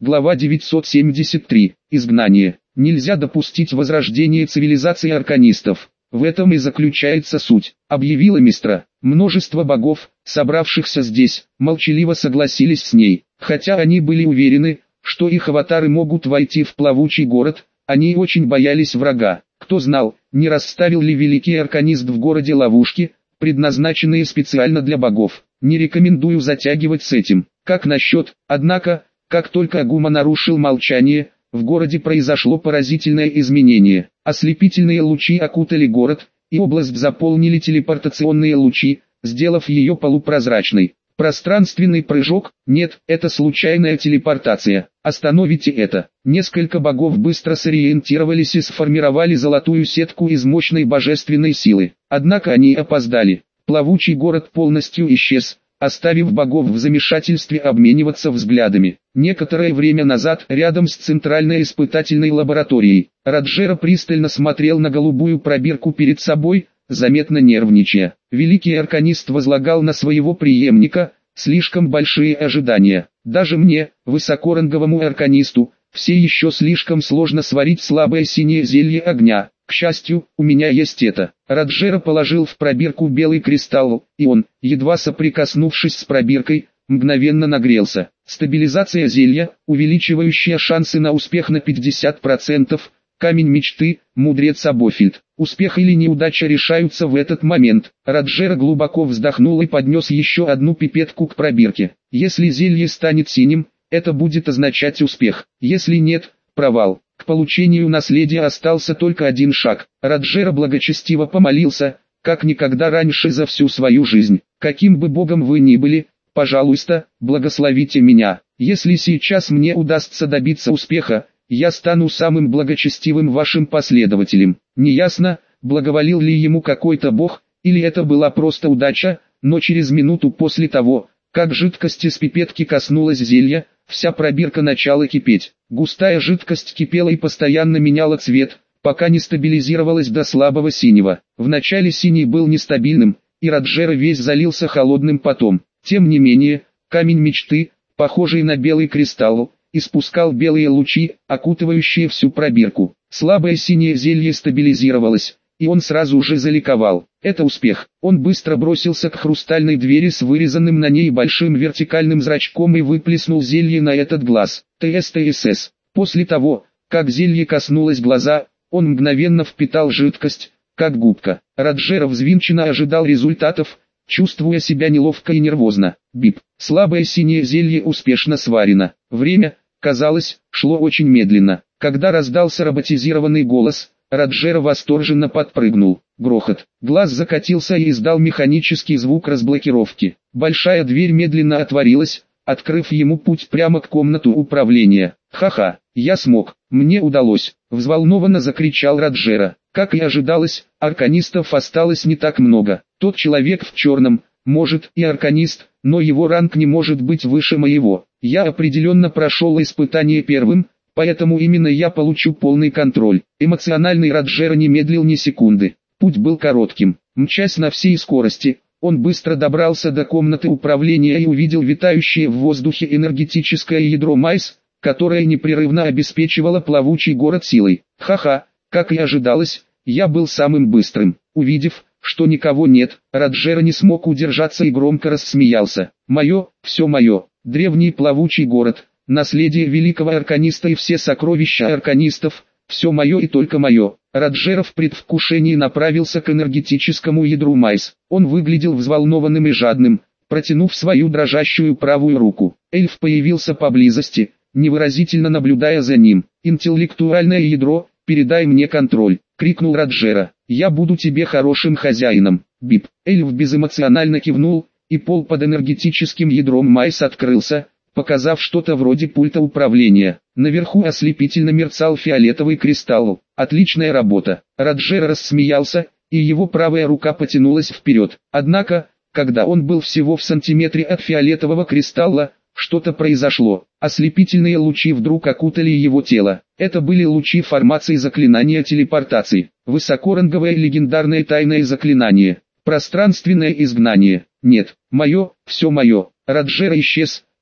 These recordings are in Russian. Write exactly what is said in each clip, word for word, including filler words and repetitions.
Глава девятьсот семьдесят три. Изгнание. Нельзя допустить возрождения цивилизации арканистов. В этом и заключается суть, объявила Мистра. Множество богов, собравшихся здесь, молчаливо согласились с ней. Хотя они были уверены, что их аватары могут войти в плавучий город, они очень боялись врага. Кто знал, не расставил ли великий арканист в городе ловушки, предназначенные специально для богов. Не рекомендую затягивать с этим. Как насчет, однако, как только Агума нарушил молчание, в городе произошло поразительное изменение. Ослепительные лучи окутали город, и область заполнили телепортационные лучи, сделав ее полупрозрачной. Пространственный прыжок? Нет, это случайная телепортация. Остановите это. Несколько богов быстро сориентировались и сформировали золотую сетку из мощной божественной силы. Однако они опоздали. Плавучий город полностью исчез, оставив богов в замешательстве обмениваться взглядами. Некоторое время назад, рядом с центральной испытательной лабораторией, Раджера пристально смотрел на голубую пробирку перед собой, заметно нервничая. Великий арканист возлагал на своего преемника слишком большие ожидания. Даже мне, высокоранговому арканисту, все еще слишком сложно сварить слабое синее зелье огня. К счастью, у меня есть это. Раджера положил в пробирку белый кристалл, и он, едва соприкоснувшись с пробиркой, мгновенно нагрелся. Стабилизация зелья, увеличивающая шансы на успех на пятьдесят процентов. Камень мечты, мудрец Абофильд. Успех или неудача решаются в этот момент. Раджера глубоко вздохнул и поднес еще одну пипетку к пробирке. Если зелье станет синим, это будет означать успех. Если нет, провал. К получению наследия остался только один шаг. Раджера благочестиво помолился, как никогда раньше за всю свою жизнь. Каким бы богом вы ни были, пожалуйста, благословите меня. Если сейчас мне удастся добиться успеха, я стану самым благочестивым вашим последователем. Неясно, благоволил ли ему какой-то бог, или это была просто удача, но через минуту после того, как жидкость из пипетки коснулась зелья, вся пробирка начала кипеть. Густая жидкость кипела и постоянно меняла цвет, пока не стабилизировалась до слабого синего. Вначале синий был нестабильным, и Раджера весь залился холодным потом. Тем не менее, камень мечты, похожий на белый кристалл, испускал белые лучи, окутывающие всю пробирку. Слабое синее зелье стабилизировалось, и он сразу же заликовал. Это успех. Он быстро бросился к хрустальной двери с вырезанным на ней большим вертикальным зрачком и выплеснул зелье на этот глаз. ТСТСС. После того, как зелье коснулось глаза, он мгновенно впитал жидкость, как губка. Раджера взвинченно ожидал результатов, чувствуя себя неловко и нервозно. Бип. Слабое синее зелье успешно сварено. Время, казалось, шло очень медленно. Когда раздался роботизированный голос, Раджера восторженно подпрыгнул. Грохот. Глаз закатился и издал механический звук разблокировки. Большая дверь медленно отворилась, открыв ему путь прямо к комнату управления. «Ха-ха, я смог, мне удалось!» — взволнованно закричал Раджера. Как и ожидалось, арканистов осталось не так много. Тот человек в черном, может и арканист, но его ранг не может быть выше моего. Я определенно прошел испытание первым, поэтому именно я получу полный контроль. Эмоциональный Раджера не медлил ни секунды. Путь был коротким. Мчась на всей скорости, он быстро добрался до комнаты управления и увидел витающее в воздухе энергетическое ядро Майс, которое непрерывно обеспечивало плавучий город силой. Ха-ха, как и ожидалось, я был самым быстрым. Увидев, что никого нет, Раджера не смог удержаться и громко рассмеялся. «Мое, все мое, древний плавучий город, наследие великого арканиста и все сокровища арканистов, все мое и только мое». Раджера в предвкушении направился к энергетическому ядру Майс. Он выглядел взволнованным и жадным, протянув свою дрожащую правую руку. Эльф появился поблизости, невыразительно наблюдая за ним. «Интеллектуальное ядро, передай мне контроль», — крикнул Раджера. «Я буду тебе хорошим хозяином». Бип. Эльф безэмоционально кивнул, и пол под энергетическим ядром Майс открылся, показав что-то вроде пульта управления. Наверху ослепительно мерцал фиолетовый кристалл. Отличная работа. Раджера рассмеялся, и его правая рука потянулась вперед. Однако, когда он был всего в сантиметре от фиолетового кристалла, что-то произошло. Ослепительные лучи вдруг окутали его тело. Это были лучи формации заклинания телепортации. Высокоранговое легендарное тайное заклинание. Пространственное изгнание. Нет, мое, все мое. Раджера исчез,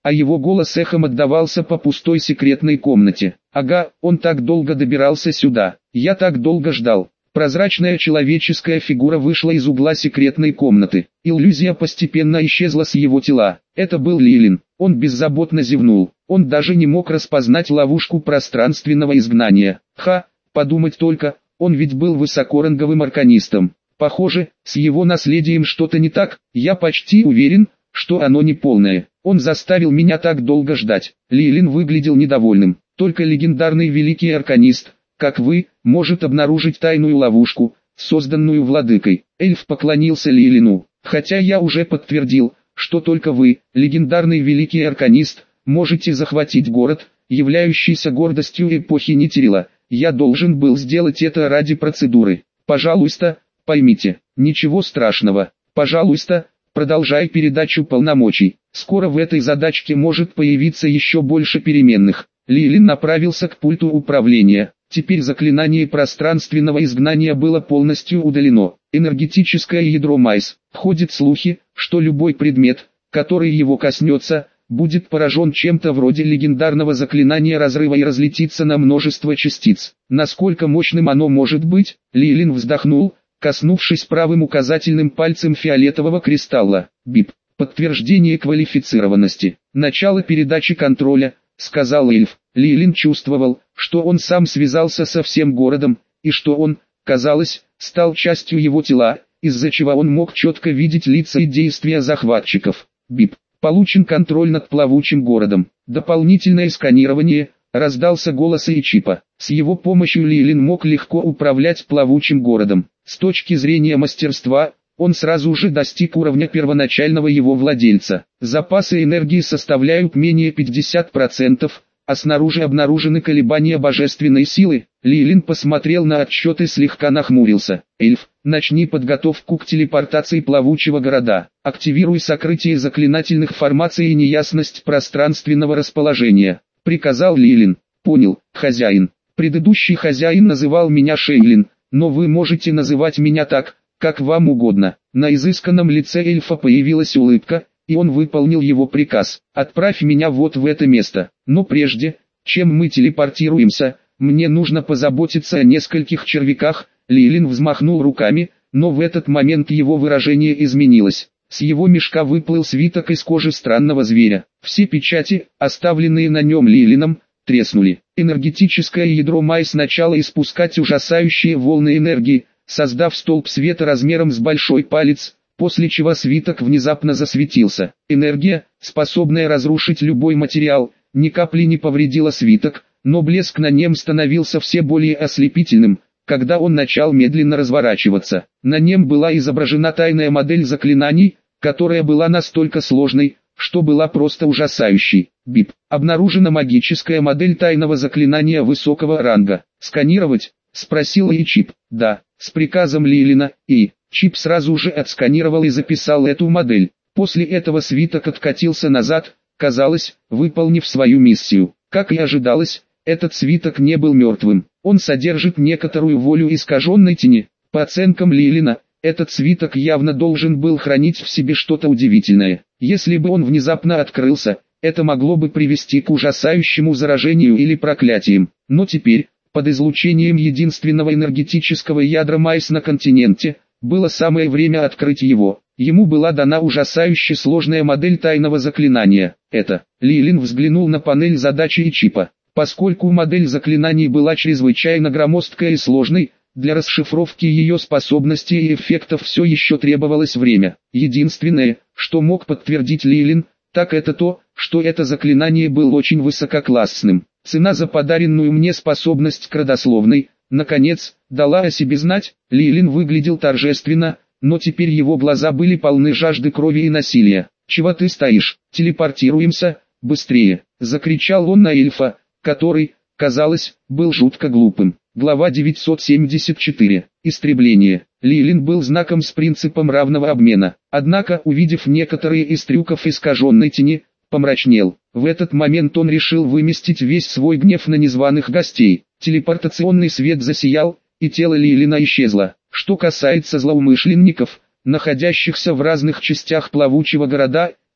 а его голос эхом отдавался по пустой секретной комнате. Ага, он так долго добирался сюда, я так долго ждал. Прозрачная человеческая фигура вышла из угла секретной комнаты. Иллюзия постепенно исчезла с его тела. Это был Лилин. Он беззаботно зевнул. Он даже не мог распознать ловушку пространственного изгнания. Ха, подумать только, он ведь был высокоранговым арканистом. Похоже, с его наследием что-то не так. Я почти уверен, что оно не полное. Он заставил меня так долго ждать. Лилин выглядел недовольным. Только легендарный великий арканист, как вы, может обнаружить тайную ловушку, созданную владыкой. Эльф поклонился Лилину. Хотя я уже подтвердил, что только вы, легендарный великий арканист, можете захватить город, являющийся гордостью эпохи Нитирила. Я должен был сделать это ради процедуры. Пожалуйста, поймите, ничего страшного. Пожалуйста, продолжай передачу полномочий. Скоро в этой задачке может появиться еще больше переменных. Лилин направился к пульту управления. Теперь заклинание пространственного изгнания было полностью удалено. Энергетическое ядро Майс. Ходят слухи, что любой предмет, который его коснется, будет поражен чем-то вроде легендарного заклинания разрыва и разлетится на множество частиц. Насколько мощным оно может быть? Лилин вздохнул, коснувшись правым указательным пальцем фиолетового кристалла. Бип. Подтверждение квалифицированности. Начало передачи контроля, сказал эльф. Лилин чувствовал, что он сам связался со всем городом, и что он, казалось, стал частью его тела, из-за чего он мог четко видеть лица и действия захватчиков. Бип. Получен контроль над плавучим городом. Дополнительное сканирование, раздался голос Эйчипа. С его помощью Лилин мог легко управлять плавучим городом. С точки зрения мастерства, он сразу же достиг уровня первоначального его владельца. Запасы энергии составляют менее пятьдесят процентов, а снаружи обнаружены колебания божественной силы. Лилин посмотрел на отчет и слегка нахмурился. Эльф, начни подготовку к телепортации плавучего города. Активируй сокрытие заклинательных формаций и неясность пространственного расположения. Приказал Лилин. Понял, хозяин. Предыдущий хозяин называл меня Шейлин, но вы можете называть меня так, как вам угодно. На изысканном лице эльфа появилась улыбка, и он выполнил его приказ. Отправь меня вот в это место. Но прежде, чем мы телепортируемся, мне нужно позаботиться о нескольких червяках. Лилин взмахнул руками, но в этот момент его выражение изменилось. С его мешка выплыл свиток из кожи странного зверя. Все печати, оставленные на нем Лилином, треснули. Энергетическое ядро Майс начало испускать ужасающие волны энергии, создав столб света размером с большой палец, после чего свиток внезапно засветился. Энергия, способная разрушить любой материал, ни капли не повредила свиток, но блеск на нем становился все более ослепительным, когда он начал медленно разворачиваться. На нем была изображена тайная модель заклинаний, которая была настолько сложной, что была просто ужасающей. Бип. Обнаружена магическая модель тайного заклинания высокого ранга. Сканировать? Спросил Эйчип. Да, с приказом Лилина, и... Чип сразу же отсканировал и записал эту модель. После этого свиток откатился назад, казалось, выполнив свою миссию. Как и ожидалось, этот свиток не был мертвым. Он содержит некоторую волю искаженной тени. По оценкам Лилина, этот свиток явно должен был хранить в себе что-то удивительное. Если бы он внезапно открылся, это могло бы привести к ужасающему заражению или проклятиям. Но теперь, под излучением единственного энергетического ядра Майс на континенте, было самое время открыть его. Ему была дана ужасающе сложная модель тайного заклинания. Это, Лилин взглянул на панель задачи Эйчипа. Поскольку модель заклинаний была чрезвычайно громоздкой и сложной, для расшифровки ее способностей и эффектов все еще требовалось время. Единственное, что мог подтвердить Лилин, так это то, что это заклинание было очень высококлассным. Цена за подаренную мне способность к родословной, наконец, дала о себе знать. Лилин выглядел торжественно, но теперь его глаза были полны жажды крови и насилия. «Чего ты стоишь? Телепортируемся, быстрее!» — закричал он на эльфа, который, казалось, был жутко глупым. Глава девятьсот семьдесят четыре. Истребление. Лилин был знаком с принципом равного обмена. Однако, увидев некоторые из трюков искаженной тени, помрачнел. В этот момент он решил выместить весь свой гнев на незваных гостей. Телепортационный свет засиял, и тело Лилина исчезло. Что касается злоумышленников, находящихся в разных частях плавучего города,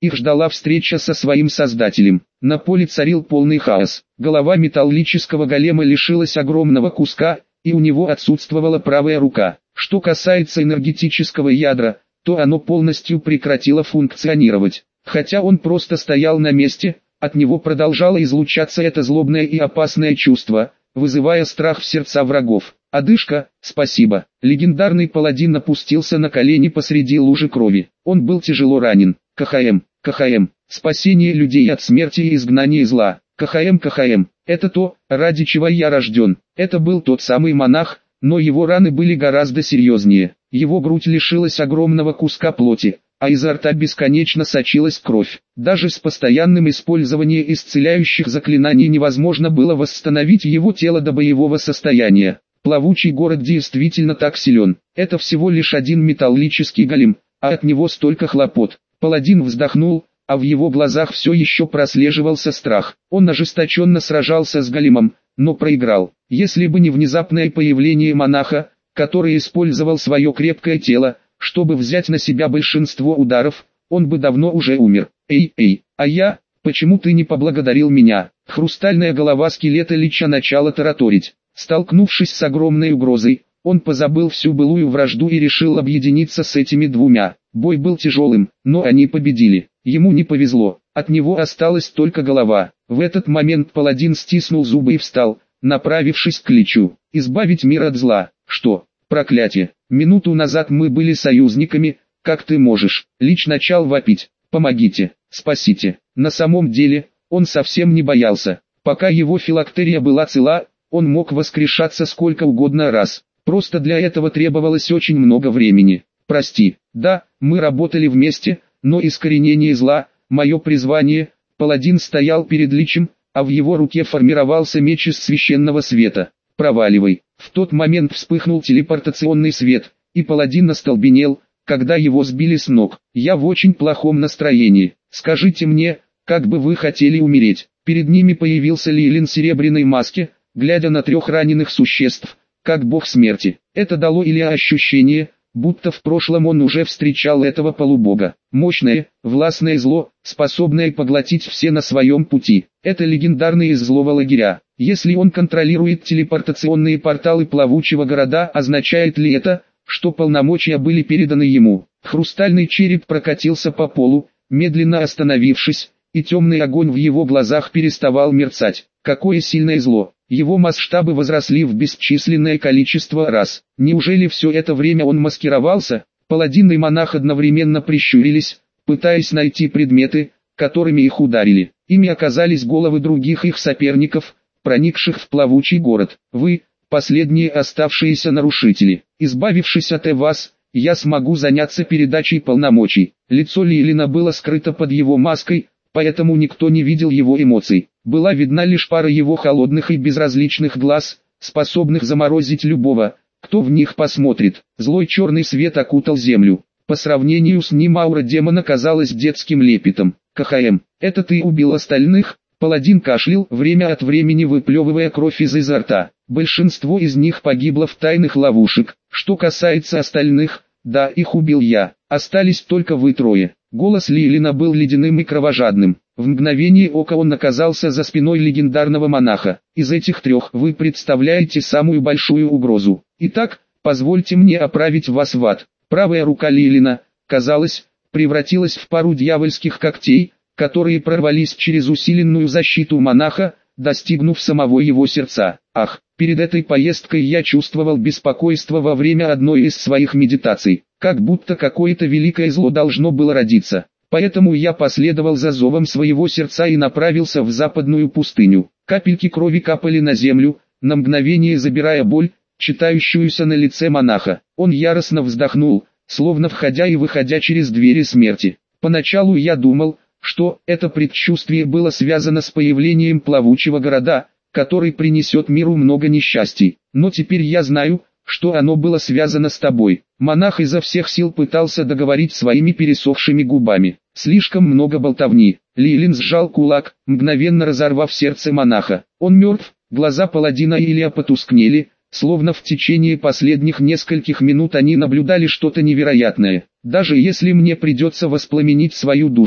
их ждала встреча со своим создателем. На поле царил полный хаос. Голова металлического голема лишилась огромного куска, и у него отсутствовала правая рука. Что касается энергетического ядра, то оно полностью прекратило функционировать. Хотя он просто стоял на месте, от него продолжало излучаться это злобное и опасное чувство, вызывая страх в сердца врагов. «Одышка, спасибо». Легендарный паладин опустился на колени посреди лужи крови. Он был тяжело ранен. КХМ, КХМ, спасение людей от смерти и изгнание зла. КХМ, КХМ, это то, ради чего я рожден. Это был тот самый монах, но его раны были гораздо серьезнее. Его грудь лишилась огромного куска плоти, а изо рта бесконечно сочилась кровь. Даже с постоянным использованием исцеляющих заклинаний невозможно было восстановить его тело до боевого состояния. Плавучий город действительно так силен. Это всего лишь один металлический голем, а от него столько хлопот. Паладин вздохнул, а в его глазах все еще прослеживался страх. Он ожесточенно сражался с големом, но проиграл. Если бы не внезапное появление монаха, который использовал свое крепкое тело, чтобы взять на себя большинство ударов, он бы давно уже умер. «Эй, эй, а я, почему ты не поблагодарил меня?» Хрустальная голова скелета Лича начала тараторить. Столкнувшись с огромной угрозой, он позабыл всю былую вражду и решил объединиться с этими двумя. Бой был тяжелым, но они победили. Ему не повезло, от него осталась только голова. В этот момент паладин стиснул зубы и встал, направившись к Личу. «Избавить мир от зла». «Что? Проклятие! Минуту назад мы были союзниками, как ты можешь?» Лич начал вопить. «Помогите, спасите». На самом деле, он совсем не боялся. Пока его филактерия была цела, он мог воскрешаться сколько угодно раз. Просто для этого требовалось очень много времени. «Прости, да, мы работали вместе, но искоренение зла, мое призвание». Паладин стоял перед Личем, а в его руке формировался меч из священного света. «Проваливай». В тот момент вспыхнул телепортационный свет, и паладин остолбенел, когда его сбили с ног. «Я в очень плохом настроении. Скажите мне, как бы вы хотели умереть?» Перед ними появился Лилин в серебряной маске, глядя на трех раненых существ, как бог смерти. Это дало Илья ощущение, будто в прошлом он уже встречал этого полубога. Мощное, властное зло, способное поглотить все на своем пути. Это легендарный из злого лагеря. Если он контролирует телепортационные порталы плавучего города, означает ли это, что полномочия были переданы ему? Хрустальный череп прокатился по полу, медленно остановившись, и темный огонь в его глазах переставал мерцать. Какое сильное зло! Его масштабы возросли в бесчисленное количество раз. Неужели все это время он маскировался? Паладин и монах одновременно прищурились, пытаясь найти предметы, которыми их ударили. Ими оказались головы других их соперников, проникших в плавучий город. «Вы, последние оставшиеся нарушители. Избавившись от вас, я смогу заняться передачей полномочий». Лицо Лилина было скрыто под его маской, поэтому никто не видел его эмоций. Была видна лишь пара его холодных и безразличных глаз, способных заморозить любого, кто в них посмотрит. Злой черный свет окутал землю. По сравнению с ним аура демона казалась детским лепетом. «КХМ, это ты убил остальных?» Паладин кашлял, время от времени выплевывая кровь из изо рта. Большинство из них погибло в тайных ловушек. Что касается остальных, да, их убил я. Остались только вы трое. Голос Лилина был ледяным и кровожадным. В мгновение ока он оказался за спиной легендарного монаха. Из этих трех вы представляете самую большую угрозу. Итак, позвольте мне отправить вас в ад. Правая рука Лилина, казалось, превратилась в пару дьявольских когтей, которые прорвались через усиленную защиту монаха, достигнув самого его сердца. Ах, перед этой поездкой я чувствовал беспокойство во время одной из своих медитаций, как будто какое-то великое зло должно было родиться. Поэтому я последовал за зовом своего сердца и направился в западную пустыню. Капельки крови капали на землю, на мгновение забирая боль, читающуюся на лице монаха. Он яростно вздохнул, словно входя и выходя через двери смерти. Поначалу я думал, что это предчувствие было связано с появлением плавучего города, который принесет миру много несчастий. Но теперь я знаю, что оно было связано с тобой. Монах изо всех сил пытался договорить своими пересохшими губами. Слишком много болтовни. Лилин сжал кулак, мгновенно разорвав сердце монаха. Он мертв. Глаза паладина и Илья потускнели, словно в течение последних нескольких минут они наблюдали что-то невероятное. Даже если мне придется воспламенить свою душу,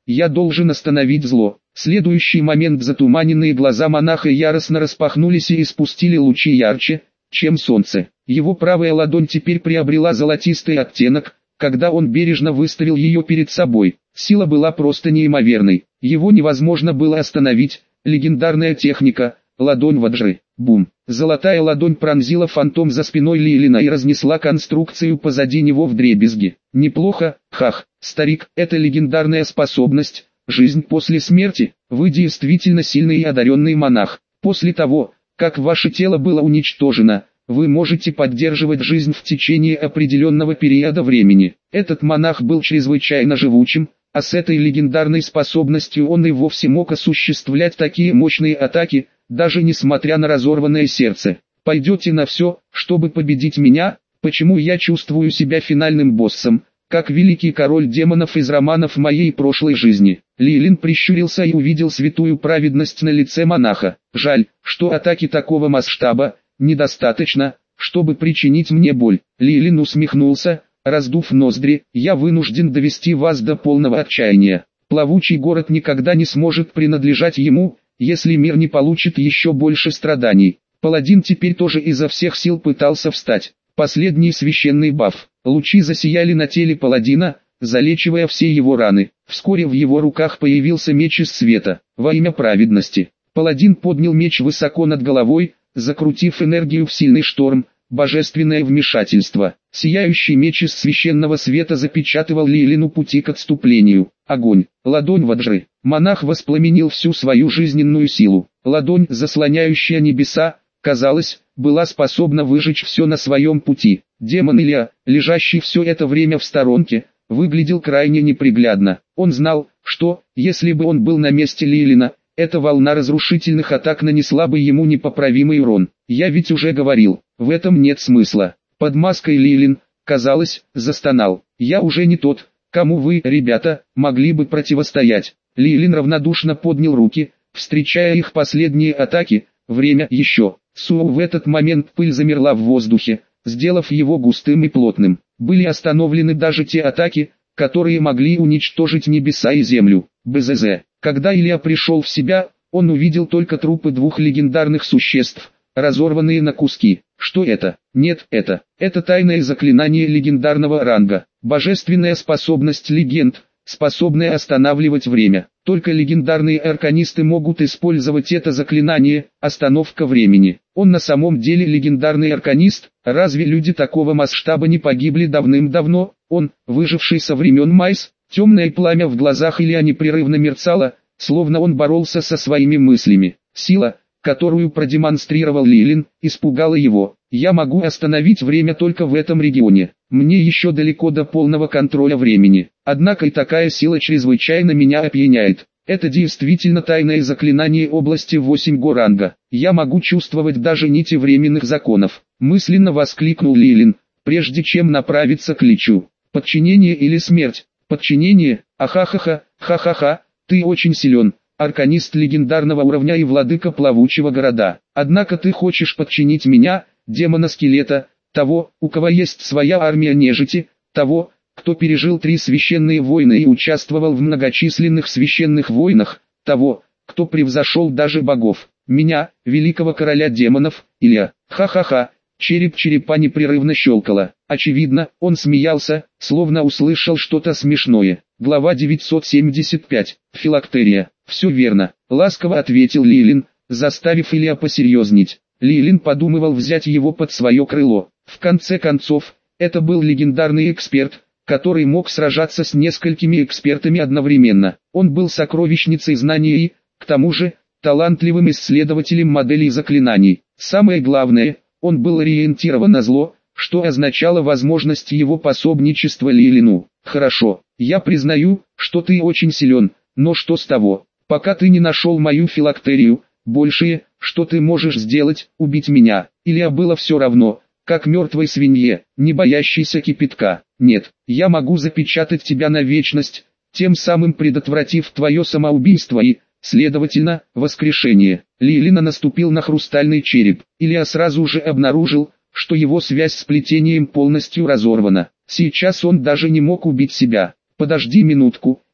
Я должен остановить зло. В следующий момент затуманенные глаза монаха яростно распахнулись и испустили лучи ярче, чем солнце. Его правая ладонь теперь приобрела золотистый оттенок, когда он бережно выставил ее перед собой. Сила была просто неимоверной. Его невозможно было остановить. Легендарная техника, ладонь ваджры. Бум. Золотая ладонь пронзила фантом за спиной Лилина и разнесла конструкцию позади него вдребезги. Неплохо, хах, старик, это легендарная способность, жизнь после смерти. Вы действительно сильный и одаренный монах. После того, как ваше тело было уничтожено, вы можете поддерживать жизнь в течение определенного периода времени. Этот монах был чрезвычайно живучим, а с этой легендарной способностью он и вовсе мог осуществлять такие мощные атаки, даже несмотря на разорванное сердце. Пойдете на все, чтобы победить меня? Почему я чувствую себя финальным боссом, как великий король демонов из романов моей прошлой жизни? Лилин прищурился и увидел святую праведность на лице монаха. Жаль, что атаки такого масштаба недостаточно, чтобы причинить мне боль. Лилин усмехнулся, раздув ноздри. Я вынужден довести вас до полного отчаяния. Плавучий город никогда не сможет принадлежать ему, если мир не получит еще больше страданий. Паладин теперь тоже изо всех сил пытался встать. Последний священный баф. Лучи засияли на теле паладина, залечивая все его раны. Вскоре в его руках появился меч из света. Во имя праведности. Паладин поднял меч высоко над головой, закрутив энергию в сильный шторм. Божественное вмешательство. Сияющий меч из священного света запечатывал Лилину пути к отступлению. Огонь. Ладонь ваджры. Монах воспламенил всю свою жизненную силу. Ладонь, заслоняющая небеса, казалось, была способна выжечь все на своем пути. Демон Илья, лежащий все это время в сторонке, выглядел крайне неприглядно. Он знал, что, если бы он был на месте Лилина, эта волна разрушительных атак нанесла бы ему непоправимый урон. Я ведь уже говорил, в этом нет смысла. Под маской Лилин, казалось, застонал. Я уже не тот, кому вы, ребята, могли бы противостоять. Лилин равнодушно поднял руки, встречая их последние атаки. Время еще. Су в этот момент пыль замерла в воздухе, сделав его густым и плотным. Были остановлены даже те атаки, которые могли уничтожить небеса и землю. БЗЗ. Когда Илья пришел в себя, он увидел только трупы двух легендарных существ, разорванные на куски. Что это? Нет, это. Это тайное заклинание легендарного ранга. Божественная способность легенд, способная останавливать время. Только легендарные арканисты могут использовать это заклинание, остановка времени. Он на самом деле легендарный арканист, разве люди такого масштаба не погибли давным-давно? Он, выживший со времен Майс, темное пламя в глазах Илья непрерывно мерцало, словно он боролся со своими мыслями. Сила, которую продемонстрировал Лилин, испугала его. Я могу остановить время только в этом регионе. Мне еще далеко до полного контроля времени. Однако и такая сила чрезвычайно меня опьяняет. Это действительно тайное заклинание области восемь го ранга. Я могу чувствовать даже нити временных законов. Мысленно воскликнул Лилин, прежде чем направиться к Личу. Подчинение или смерть? Подчинение? Ахахаха, ха-ха-ха, ты очень силен. Арканист легендарного уровня и владыка плавучего города. Однако ты хочешь подчинить меня, демона-скелета, того, у кого есть своя армия нежити, того, кто пережил три священные войны и участвовал в многочисленных священных войнах, того, кто превзошел даже богов. Меня, великого короля демонов, Илья. Ха-ха-ха. Череп черепа непрерывно щелкало. Очевидно, он смеялся, словно услышал что-то смешное. Глава девятьсот семьдесят пять. Филактерия. «Все верно», — ласково ответил Лилин, заставив Илья посерьезнеть. Лилин подумывал взять его под свое крыло. В конце концов, это был легендарный эксперт, который мог сражаться с несколькими экспертами одновременно. Он был сокровищницей знаний и, к тому же, талантливым исследователем моделей заклинаний. Самое главное, он был ориентирован на зло, что означало возможность его пособничества Лилину. «Хорошо, я признаю, что ты очень силен, но что с того? Пока ты не нашел мою филактерию, большее, что ты можешь сделать, убить меня». Илья было все равно, как мертвой свинье, не боящейся кипятка. «Нет, я могу запечатать тебя на вечность, тем самым предотвратив твое самоубийство и, следовательно, воскрешение». Лилина наступил на хрустальный череп. Илья сразу же обнаружил, что его связь с плетением полностью разорвана. Сейчас он даже не мог убить себя. «Подожди минутку,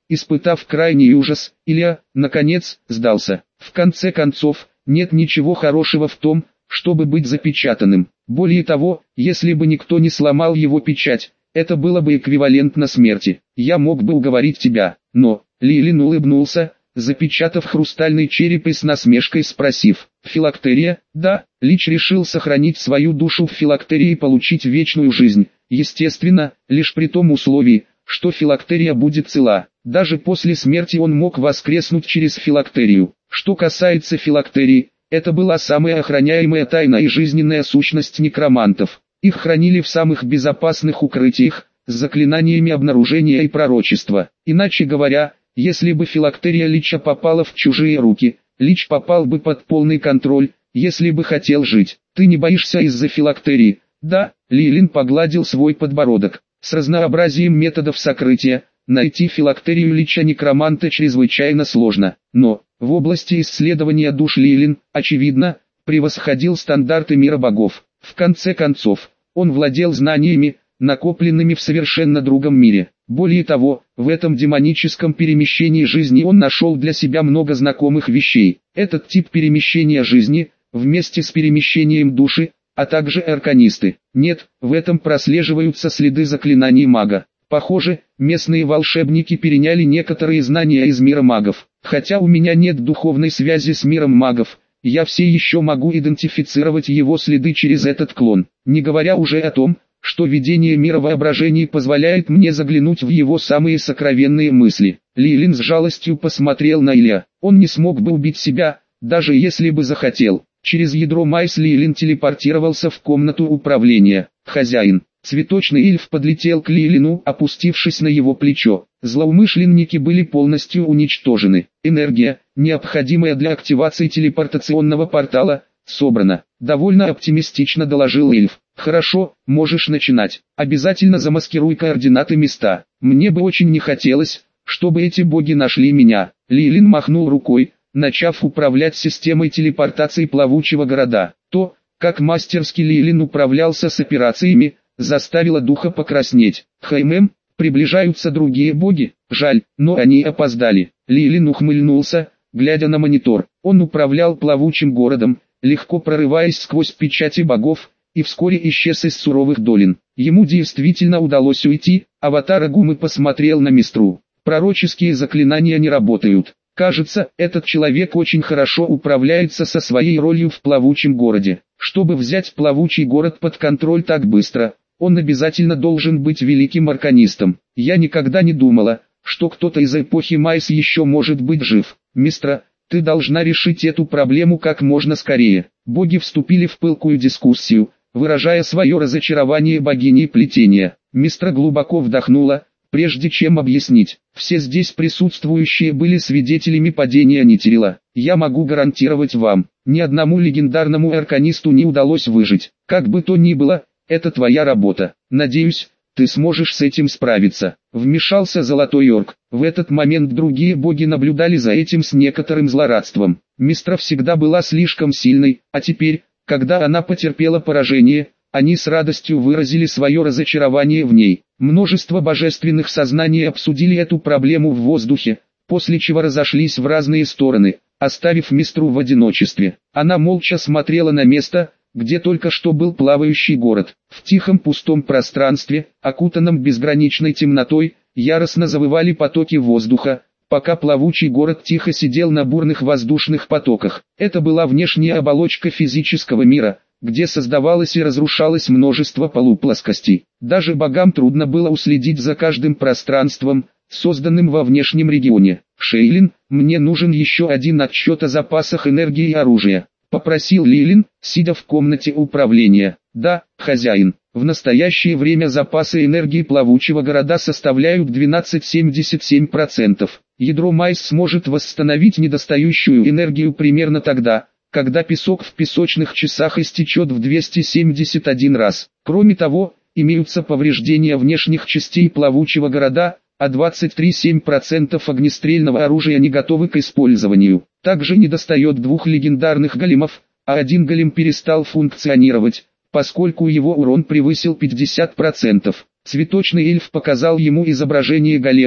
испытав крайний ужас, Илья, наконец, сдался. В конце концов, нет ничего хорошего в том, чтобы быть запечатанным. Более того, если бы никто не сломал его печать, это было бы эквивалентно смерти. Я мог бы уговорить тебя, но... Лилин улыбнулся, запечатав хрустальный череп и с насмешкой спросив: «Филактерия?» «Да». Лич решил сохранить свою душу в филактерии и получить вечную жизнь. Естественно, лишь при том условии, что филактерия будет цела. Даже после смерти он мог воскреснуть через филактерию. Что касается филактерии, это была самая охраняемая тайна и жизненная сущность некромантов. Их хранили в самых безопасных укрытиях, с заклинаниями обнаружения и пророчества. Иначе говоря, если бы филактерия Лича попала в чужие руки, Лич попал бы под полный контроль, если бы хотел жить. Ты не боишься из-за филактерии? Да, Лилин погладил свой подбородок. С разнообразием методов сокрытия, найти филактерию Лича некроманта чрезвычайно сложно. Но, в области исследования душ Лилин, очевидно, превосходил стандарты мира богов. В конце концов, он владел знаниями, накопленными в совершенно другом мире. Более того, в этом демоническом перемещении жизни он нашел для себя много знакомых вещей. Этот тип перемещения жизни, вместе с перемещением души, а также арканисты. Нет, в этом прослеживаются следы заклинаний мага. Похоже, местные волшебники переняли некоторые знания из мира магов. Хотя у меня нет духовной связи с миром магов, я все еще могу идентифицировать его следы через этот клон, не говоря уже о том, что видение мира воображений позволяет мне заглянуть в его самые сокровенные мысли. Лилин с жалостью посмотрел на Илья. Он не смог бы убить себя, даже если бы захотел. Через ядро Майс Лилин телепортировался в комнату управления. «Хозяин». Цветочный эльф подлетел к Лилину, опустившись на его плечо. Злоумышленники были полностью уничтожены. Энергия, необходимая для активации телепортационного портала, собрана. Довольно оптимистично доложил эльф. «Хорошо, можешь начинать. Обязательно замаскируй координаты места. Мне бы очень не хотелось, чтобы эти боги нашли меня». Лилин махнул рукой, начав управлять системой телепортации плавучего города. То, как мастерски Лилин управлялся с операциями, заставило духа покраснеть. «Хаймем, приближаются другие боги, жаль, но они опоздали». Лилин ухмыльнулся, глядя на монитор. Он управлял плавучим городом, легко прорываясь сквозь печати богов, и вскоре исчез из суровых долин. Ему действительно удалось уйти. Аватар Агумы посмотрел на Мистру. Пророческие заклинания не работают. Кажется, этот человек очень хорошо управляется со своей ролью в плавучем городе. Чтобы взять плавучий город под контроль так быстро, он обязательно должен быть великим арканистом. Я никогда не думала, что кто-то из эпохи Майс еще может быть жив. Мистра, ты должна решить эту проблему как можно скорее. Боги вступили в пылкую дискуссию, выражая свое разочарование богиней плетения. Мистра глубоко вдохнула, прежде чем объяснить. Все здесь присутствующие были свидетелями падения Нитерила. Я могу гарантировать вам, ни одному легендарному арканисту не удалось выжить. Как бы то ни было, это твоя работа. Надеюсь, ты сможешь с этим справиться. Вмешался Золотой Орк. В этот момент другие боги наблюдали за этим с некоторым злорадством. Мистра всегда была слишком сильной, а теперь, когда она потерпела поражение, они с радостью выразили свое разочарование в ней. Множество божественных сознаний обсудили эту проблему в воздухе, после чего разошлись в разные стороны, оставив Мистру в одиночестве. Она молча смотрела на место, где только что был плавающий город. В тихом пустом пространстве, окутанном безграничной темнотой, яростно завывали потоки воздуха, пока плавучий город тихо сидел на бурных воздушных потоках. Это была внешняя оболочка физического мира, где создавалось и разрушалось множество полуплоскостей. Даже богам трудно было уследить за каждым пространством, созданным во внешнем регионе. «Шейлин, мне нужен еще один отчет о запасах энергии и оружия», — попросил Лилин, сидя в комнате управления. «Да, хозяин. В настоящее время запасы энергии плавучего города составляют двенадцать целых семьдесят семь сотых процента. Ядро Майс сможет восстановить недостающую энергию примерно тогда, когда песок в песочных часах истечет в двести семьдесят один раз. Кроме того, имеются повреждения внешних частей плавучего города, а двадцать три целых семь десятых процента огнестрельного оружия не готовы к использованию. Также недостает двух легендарных големов, а один голем перестал функционировать, поскольку его урон превысил пятьдесят процентов. Цветочный эльф показал ему изображение голема,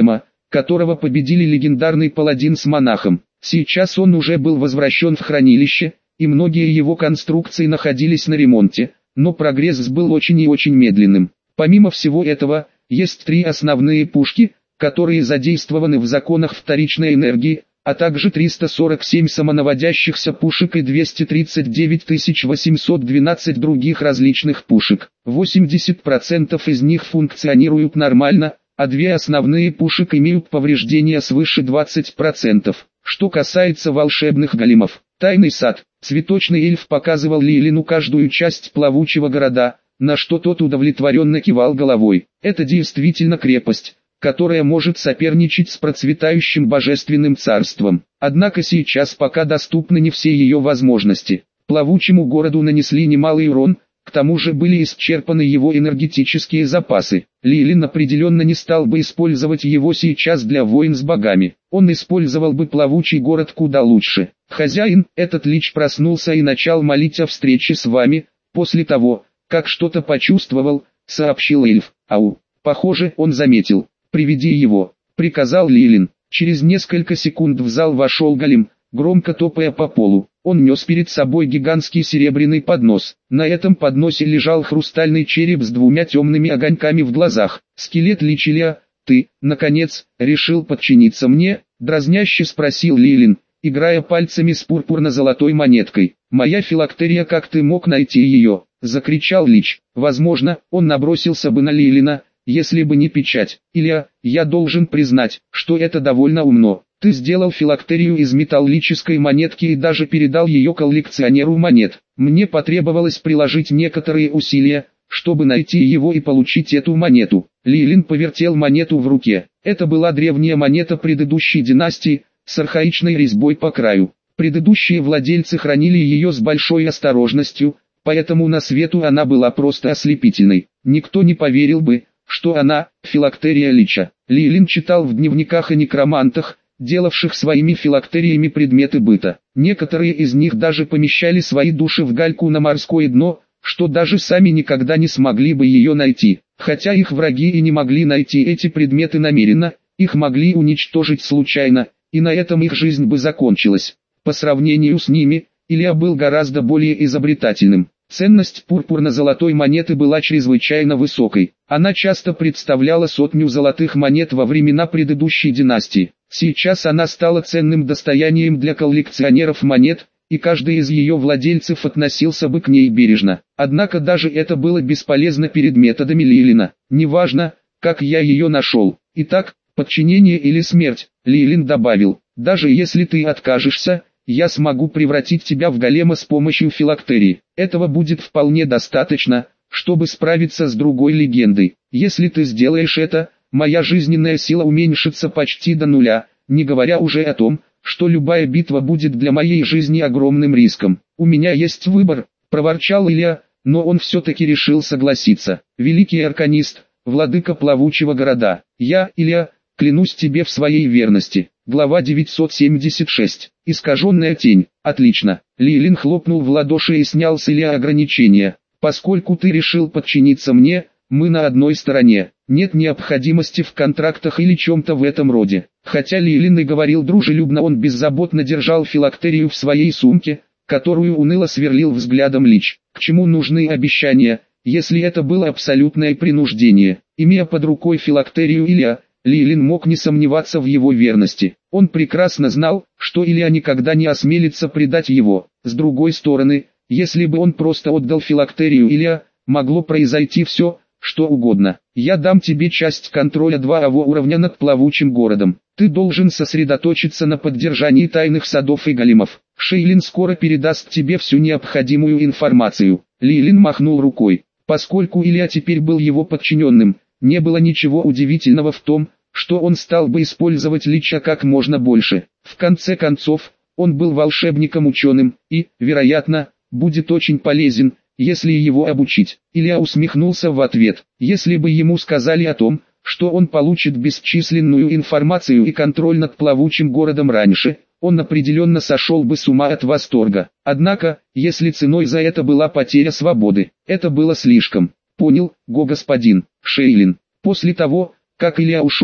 которого победили легендарный паладин с монахом. Сейчас он уже был возвращен в хранилище, и многие его конструкции находились на ремонте, но прогресс был очень и очень медленным. Помимо всего этого, есть три основные пушки, которые задействованы в законах вторичной энергии, а также триста сорок семь самонаводящихся пушек и двести тридцать девять тысяч восемьсот двенадцать других различных пушек. восемьдесят процентов из них функционируют нормально, а две основные пушек имеют повреждения свыше двадцати процентов. Что касается волшебных големов, тайный сад, цветочный эльф показывал Лилину каждую часть плавучего города, на что тот удовлетворенно кивал головой. Это действительно крепость, которая может соперничать с процветающим божественным царством. Однако сейчас пока доступны не все ее возможности. Плавучему городу нанесли немалый урон, к тому же были исчерпаны его энергетические запасы. Лилин определенно не стал бы использовать его сейчас для войн с богами. Он использовал бы плавучий город куда лучше. Хозяин, этот лич проснулся и начал молить о встрече с вами, после того, как что-то почувствовал, сообщил эльф. Ау, похоже, он заметил. «Приведи его», — приказал Лилин. Через несколько секунд в зал вошел голем, громко топая по полу. Он нес перед собой гигантский серебряный поднос. На этом подносе лежал хрустальный череп с двумя темными огоньками в глазах. «Скелет Личиля, ты, наконец, решил подчиниться мне?» — дразняще спросил Лилин, играя пальцами с пурпурно-золотой монеткой. «Моя филактерия, как ты мог найти ее?» — закричал Лич. Возможно, он набросился бы на Лилина, если бы не печать. «Илья, я должен признать, что это довольно умно. Ты сделал филактерию из металлической монетки и даже передал ее коллекционеру монет. Мне потребовалось приложить некоторые усилия, чтобы найти его и получить эту монету». Лилин повертел монету в руке. Это была древняя монета предыдущей династии, с архаичной резьбой по краю. Предыдущие владельцы хранили ее с большой осторожностью, поэтому на свету она была просто ослепительной. Никто не поверил бы, что она – филактерия Лича. Лилин читал в дневниках о некромантах, делавших своими филактериями предметы быта. Некоторые из них даже помещали свои души в гальку на морское дно, что даже сами никогда не смогли бы ее найти. Хотя их враги и не могли найти эти предметы намеренно, их могли уничтожить случайно, и на этом их жизнь бы закончилась. По сравнению с ними, Илья был гораздо более изобретательным. Ценность пурпурно-золотой монеты была чрезвычайно высокой. Она часто представляла сотню золотых монет во времена предыдущей династии. Сейчас она стала ценным достоянием для коллекционеров монет, и каждый из ее владельцев относился бы к ней бережно. Однако даже это было бесполезно перед методами Лилина. «Неважно, как я ее нашел. Итак, подчинение или смерть», — Лилин добавил. «Даже если ты откажешься, я смогу превратить тебя в голема с помощью филактерии. Этого будет вполне достаточно, чтобы справиться с другой легендой. Если ты сделаешь это, моя жизненная сила уменьшится почти до нуля, не говоря уже о том, что любая битва будет для моей жизни огромным риском. У меня есть выбор», — проворчал Илья, но он все-таки решил согласиться. «Великий арканист, владыка плавучего города, я, Илья, клянусь тебе в своей верности». Глава девятьсот семьдесят шесть. Искаженная тень. Отлично. Лилин хлопнул в ладоши и снял с Илья ограничения. «Поскольку ты решил подчиниться мне, мы на одной стороне. Нет необходимости в контрактах или чем-то в этом роде». Хотя Лилин и говорил дружелюбно, он беззаботно держал филактерию в своей сумке, которую уныло сверлил взглядом Лич. К чему нужны обещания, если это было абсолютное принуждение? Имея под рукой филактерию Илья, Лилин мог не сомневаться в его верности. Он прекрасно знал, что Илья никогда не осмелится предать его. С другой стороны, если бы он просто отдал филактерию Илья, могло произойти все, что угодно. «Я дам тебе часть контроля двадцатого уровня над плавучим городом. Ты должен сосредоточиться на поддержании тайных садов и големов. Шейлин скоро передаст тебе всю необходимую информацию». Лилин махнул рукой. Поскольку Илья теперь был его подчиненным, не было ничего удивительного в том, что он стал бы использовать Лича как можно больше. В конце концов, он был волшебником-ученым и, вероятно, будет очень полезен, если его обучить. Илья усмехнулся в ответ. Если бы ему сказали о том, что он получит бесчисленную информацию и контроль над плавучим городом раньше, он определенно сошел бы с ума от восторга. Однако, если ценой за это была потеря свободы, это было слишком. «Понял, го господин Шейлин». После того, как Илья ушел,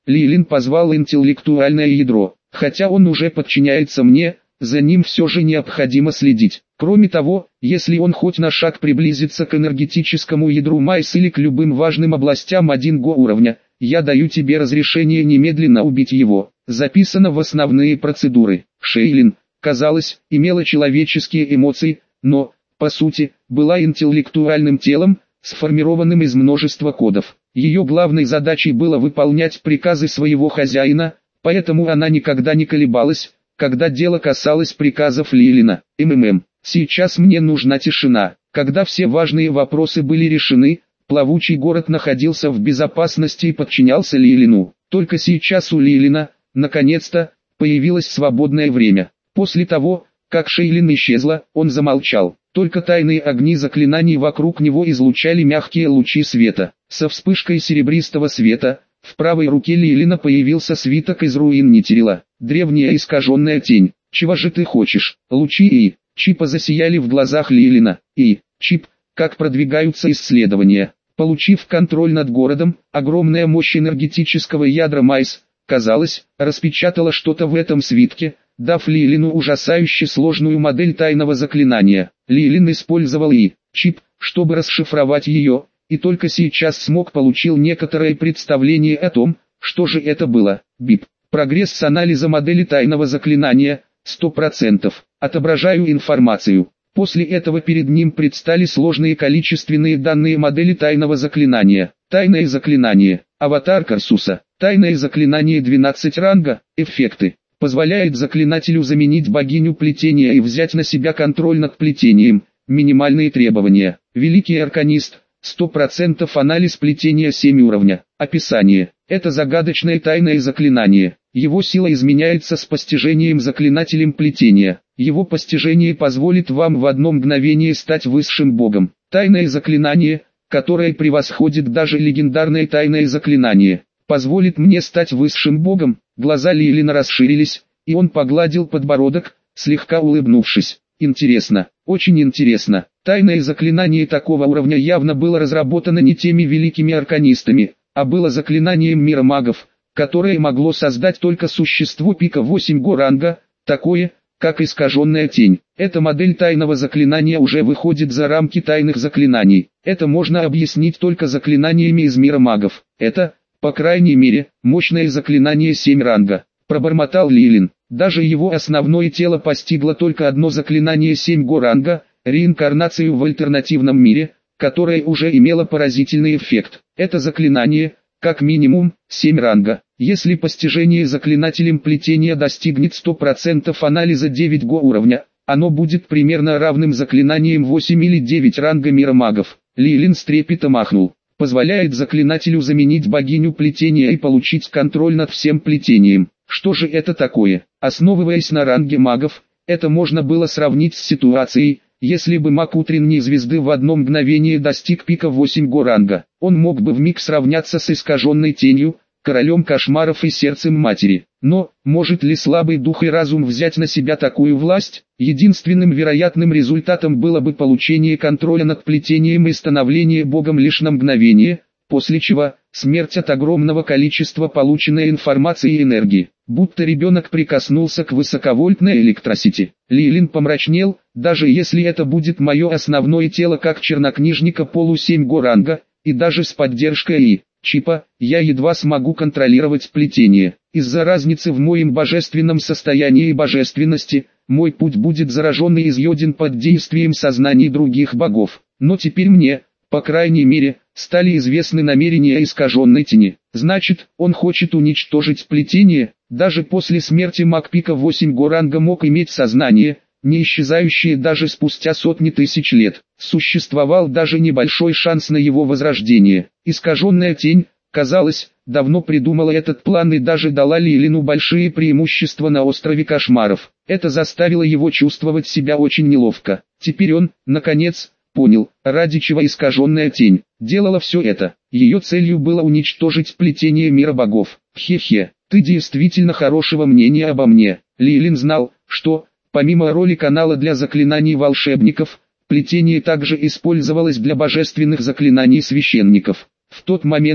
Лилин позвал интеллектуальное ядро. Хотя он уже подчиняется мне, за ним все же необходимо следить. Кроме того, если он хоть на шаг приблизится к энергетическому ядру Майс или к любым важным областям один го уровня, я даю тебе разрешение немедленно убить его. Записано в основные процедуры. Шейлин, казалось, имела человеческие эмоции, но, по сути, была интеллектуальным телом, сформированным из множества кодов. Ее главной задачей было выполнять приказы своего хозяина, поэтому она никогда не колебалась, когда дело касалось приказов Лилина. МММ. Сейчас мне нужна тишина. Когда все важные вопросы были решены, плавучий город находился в безопасности и подчинялся Лилину. Только сейчас у Лилина, наконец-то, появилось свободное время. После того, как Шейлин исчезла, он замолчал. Только тайные огни заклинаний вокруг него излучали мягкие лучи света. Со вспышкой серебристого света, в правой руке Лилина появился свиток из руин Нитерила. Древняя искаженная тень. Чего же ты хочешь? Лучи и Чипа засияли в глазах Лилина. И Чип, как продвигаются исследования. Получив контроль над городом, огромная мощь энергетического ядра Майс, казалось, распечатала что-то в этом свитке, дав Лилину ужасающе сложную модель тайного заклинания. Лилин использовал и Чип, чтобы расшифровать ее, и только сейчас смог получил некоторое представление о том, что же это было. Бип. Прогресс с анализа модели тайного заклинания, сто процентов. Отображаю информацию. После этого перед ним предстали сложные количественные данные модели тайного заклинания. Тайное заклинание. Аватар Карсуса. Тайное заклинание двенадцать ранга. Эффекты. Позволяет заклинателю заменить богиню плетения и взять на себя контроль над плетением. Минимальные требования. Великий арканист. сто процентов анализ плетения семь уровня. Описание. Это загадочное тайное заклинание. Его сила изменяется с постижением заклинателем плетения. Его постижение позволит вам в одно мгновение стать высшим богом. Тайное заклинание, которое превосходит даже легендарное тайное заклинание, позволит мне стать высшим богом. Глаза Лилина расширились, и он погладил подбородок, слегка улыбнувшись. Интересно, очень интересно. Тайное заклинание такого уровня явно было разработано не теми великими арканистами, а было заклинанием мира магов, которое могло создать только существо пика восемь го ранга, такое, как искаженная тень. Эта модель тайного заклинания уже выходит за рамки тайных заклинаний. Это можно объяснить только заклинаниями из мира магов. Это, по крайней мере, мощное заклинание семь ранга. Пробормотал Лилин. Даже его основное тело постигло только одно заклинание семь го ранга, реинкарнацию в альтернативном мире, которое уже имело поразительный эффект. Это заклинание, как минимум, семь ранга. Если постижение заклинателем плетения достигнет сто процентов анализа девять го уровня, оно будет примерно равным заклинаниям восемь или девять ранга мира магов. Лилин с трепетом ахнул. Позволяет заклинателю заменить богиню плетения и получить контроль над всем плетением. Что же это такое? Основываясь на ранге магов, это можно было сравнить с ситуацией, если бы маг утренней звезды в одно мгновение достиг пика восемь го ранга. Он мог бы вмиг сравняться с искаженной тенью, королем кошмаров и сердцем матери. Но, может ли слабый дух и разум взять на себя такую власть? Единственным вероятным результатом было бы получение контроля над плетением и становление богом лишь на мгновение, после чего, смерть от огромного количества полученной информации и энергии. Будто ребенок прикоснулся к высоковольтной электросети. Лилин помрачнел, даже если это будет мое основное тело как чернокнижника полу семь го ранга, и даже с поддержкой и Чипа, я едва смогу контролировать плетение. Из-за разницы в моем божественном состоянии и божественности, мой путь будет заражен и изъеден под действием сознаний других богов. Но теперь мне, по крайней мере, стали известны намерения искаженной тени. Значит, он хочет уничтожить плетение. Даже после смерти маг пика восемь го ранга мог иметь сознание, не исчезающее даже спустя сотни тысяч лет. Существовал даже небольшой шанс на его возрождение. Искаженная тень, казалось, давно придумала этот план и даже дала Лилину большие преимущества на острове кошмаров. Это заставило его чувствовать себя очень неловко. Теперь он, наконец, понял, ради чего искаженная тень делала все это. Ее целью было уничтожить плетение мира богов. Хе-хе, ты действительно хорошего мнения обо мне. Лилин знал, что, помимо роли канала для заклинаний волшебников, плетение также использовалось для божественных заклинаний священников. В тот момент,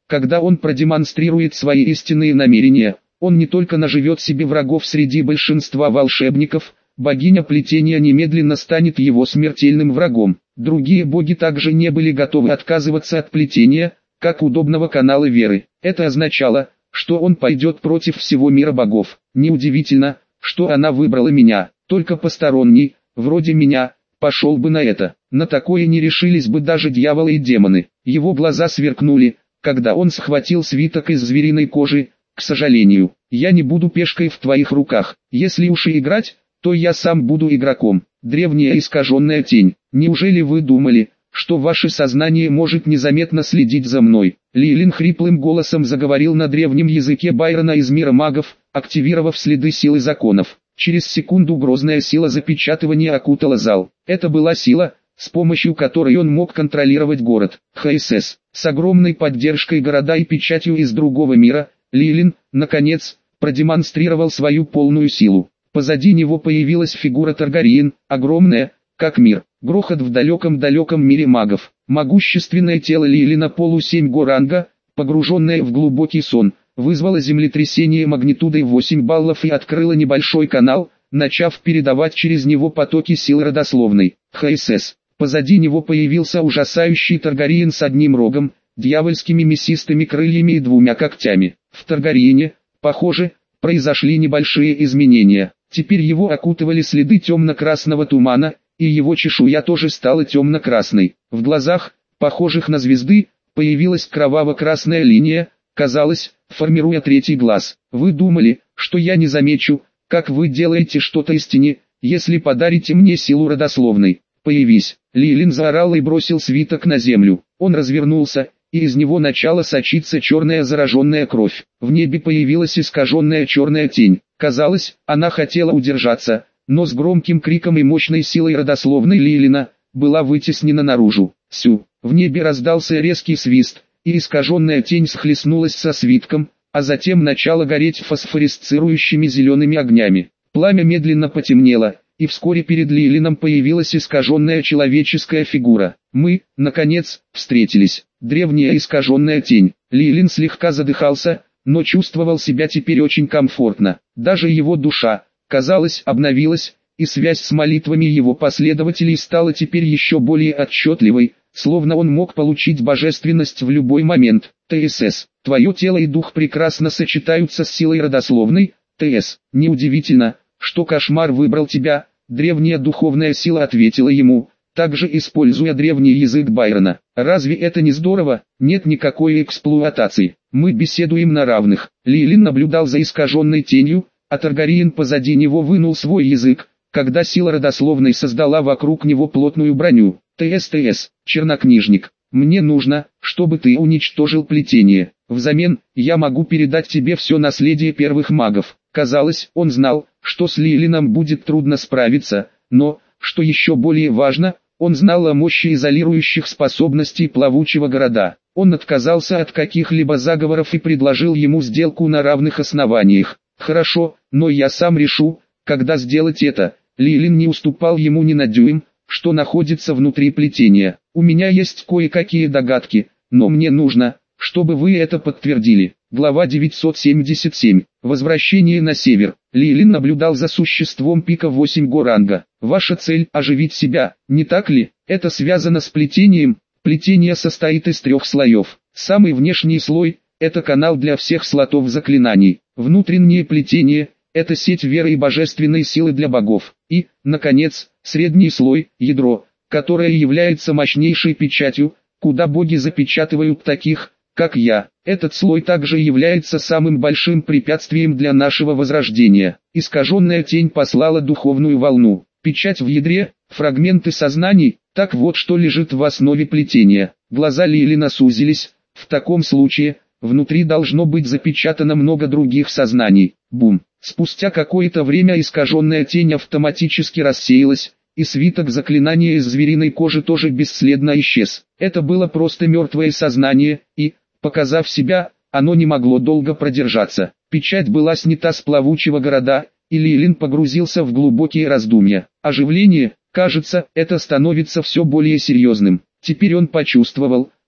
когда он продемонстрирует свои истинные намерения, он не только наживет себе врагов среди большинства волшебников, богиня плетения немедленно станет его смертельным врагом. Другие боги также не были готовы отказываться от плетения, как удобного канала веры. Это означало, что он пойдет против всего мира богов. Неудивительно, что она выбрала меня. Только посторонний, вроде меня, пошел бы на это. На такое не решились бы даже дьяволы и демоны. Его глаза сверкнули, когда он схватил свиток из звериной кожи. К сожалению, я не буду пешкой в твоих руках. Если уж и играть, то я сам буду игроком. Древняя искаженная тень. Неужели вы думали, что ваше сознание может незаметно следить за мной? Лилин хриплым голосом заговорил на древнем языке Байрона из мира магов, активировав следы силы законов. Через секунду грозная сила запечатывания окутала зал. Это была сила, с помощью которой он мог контролировать город. ХСС. С огромной поддержкой города и печатью из другого мира, Лилин, наконец, продемонстрировал свою полную силу. Позади него появилась фигура Таргариен, огромная, как мир. Грохот в далеком-далеком мире магов. Могущественное тело Лилина полу семь горанга, погруженное в глубокий сон, вызвало землетрясение магнитудой восемь баллов и открыло небольшой канал, начав передавать через него потоки сил родословной. ХСС. Позади него появился ужасающий Таргариен с одним рогом, дьявольскими мясистыми крыльями и двумя когтями. В Таргариене, похоже, произошли небольшие изменения. Теперь его окутывали следы темно-красного тумана, и его чешуя тоже стала темно-красной. В глазах, похожих на звезды, появилась кроваво-красная линия, казалось, формируя третий глаз. Вы думали, что я не замечу, как вы делаете что-то из тени, если подарите мне силу родословной. Появись. Лилин заорал и бросил свиток на землю. Он развернулся, и из него начала сочиться черная зараженная кровь. В небе появилась искаженная черная тень. Казалось, она хотела удержаться, но с громким криком и мощной силой родословной Лилина, была вытеснена наружу. Сю. В небе раздался резкий свист, и искаженная тень схлестнулась со свитком, а затем начала гореть фосфорисцирующими зелеными огнями. Пламя медленно потемнело, и вскоре перед Лилином появилась искаженная человеческая фигура. Мы, наконец, встретились. Древняя искаженная тень. Лилин слегка задыхался, но чувствовал себя теперь очень комфортно. Даже его душа, казалось, обновилась, и связь с молитвами его последователей стала теперь еще более отчетливой, словно он мог получить божественность в любой момент. ТСС. Твое тело и дух прекрасно сочетаются с силой родословной. ТС. Неудивительно, что кошмар выбрал тебя. Древняя духовная сила ответила ему, также используя древний язык Байрона. Разве это не здорово? Нет никакой эксплуатации. Мы беседуем на равных. Лилин наблюдал за искаженной тенью, а Таргариен позади него вынул свой язык, когда сила родословной создала вокруг него плотную броню. ТС-ТС, чернокнижник, мне нужно, чтобы ты уничтожил плетение. Взамен, я могу передать тебе все наследие первых магов. Казалось, он знал, что с Лилином будет трудно справиться, но, что еще более важно, он знал о мощи изолирующих способностей плавучего города. Он отказался от каких-либо заговоров и предложил ему сделку на равных основаниях. Хорошо, но я сам решу, когда сделать это. Лилин не уступал ему ни на дюйм, что находится внутри плетения. У меня есть кое-какие догадки, но мне нужно, чтобы вы это подтвердили. Глава девятьсот семьдесят семь. Возвращение на север. Лилин наблюдал за существом пика восемь горанга. Ваша цель – оживить себя, не так ли? Это связано с плетением. Плетение состоит из трех слоев. Самый внешний слой – это канал для всех слотов заклинаний. Внутреннее плетение – это сеть веры и божественной силы для богов. И, наконец, средний слой – ядро, которое является мощнейшей печатью, куда боги запечатывают таких, как я. Этот слой также является самым большим препятствием для нашего возрождения. Искаженная тень послала духовную волну. Печать в ядре, фрагменты сознаний, так вот что лежит в основе плетения. Глаза Лилина сузились. В таком случае, внутри должно быть запечатано много других сознаний. Бум. Спустя какое-то время искаженная тень автоматически рассеялась, и свиток заклинания из звериной кожи тоже бесследно исчез. Это было просто мертвое сознание, и, показав себя, оно не могло долго продержаться. Печать была снята с плавучего города, и Лилин погрузился в глубокие раздумья. Оживление, кажется, это становится все более серьезным. Теперь он почувствовал,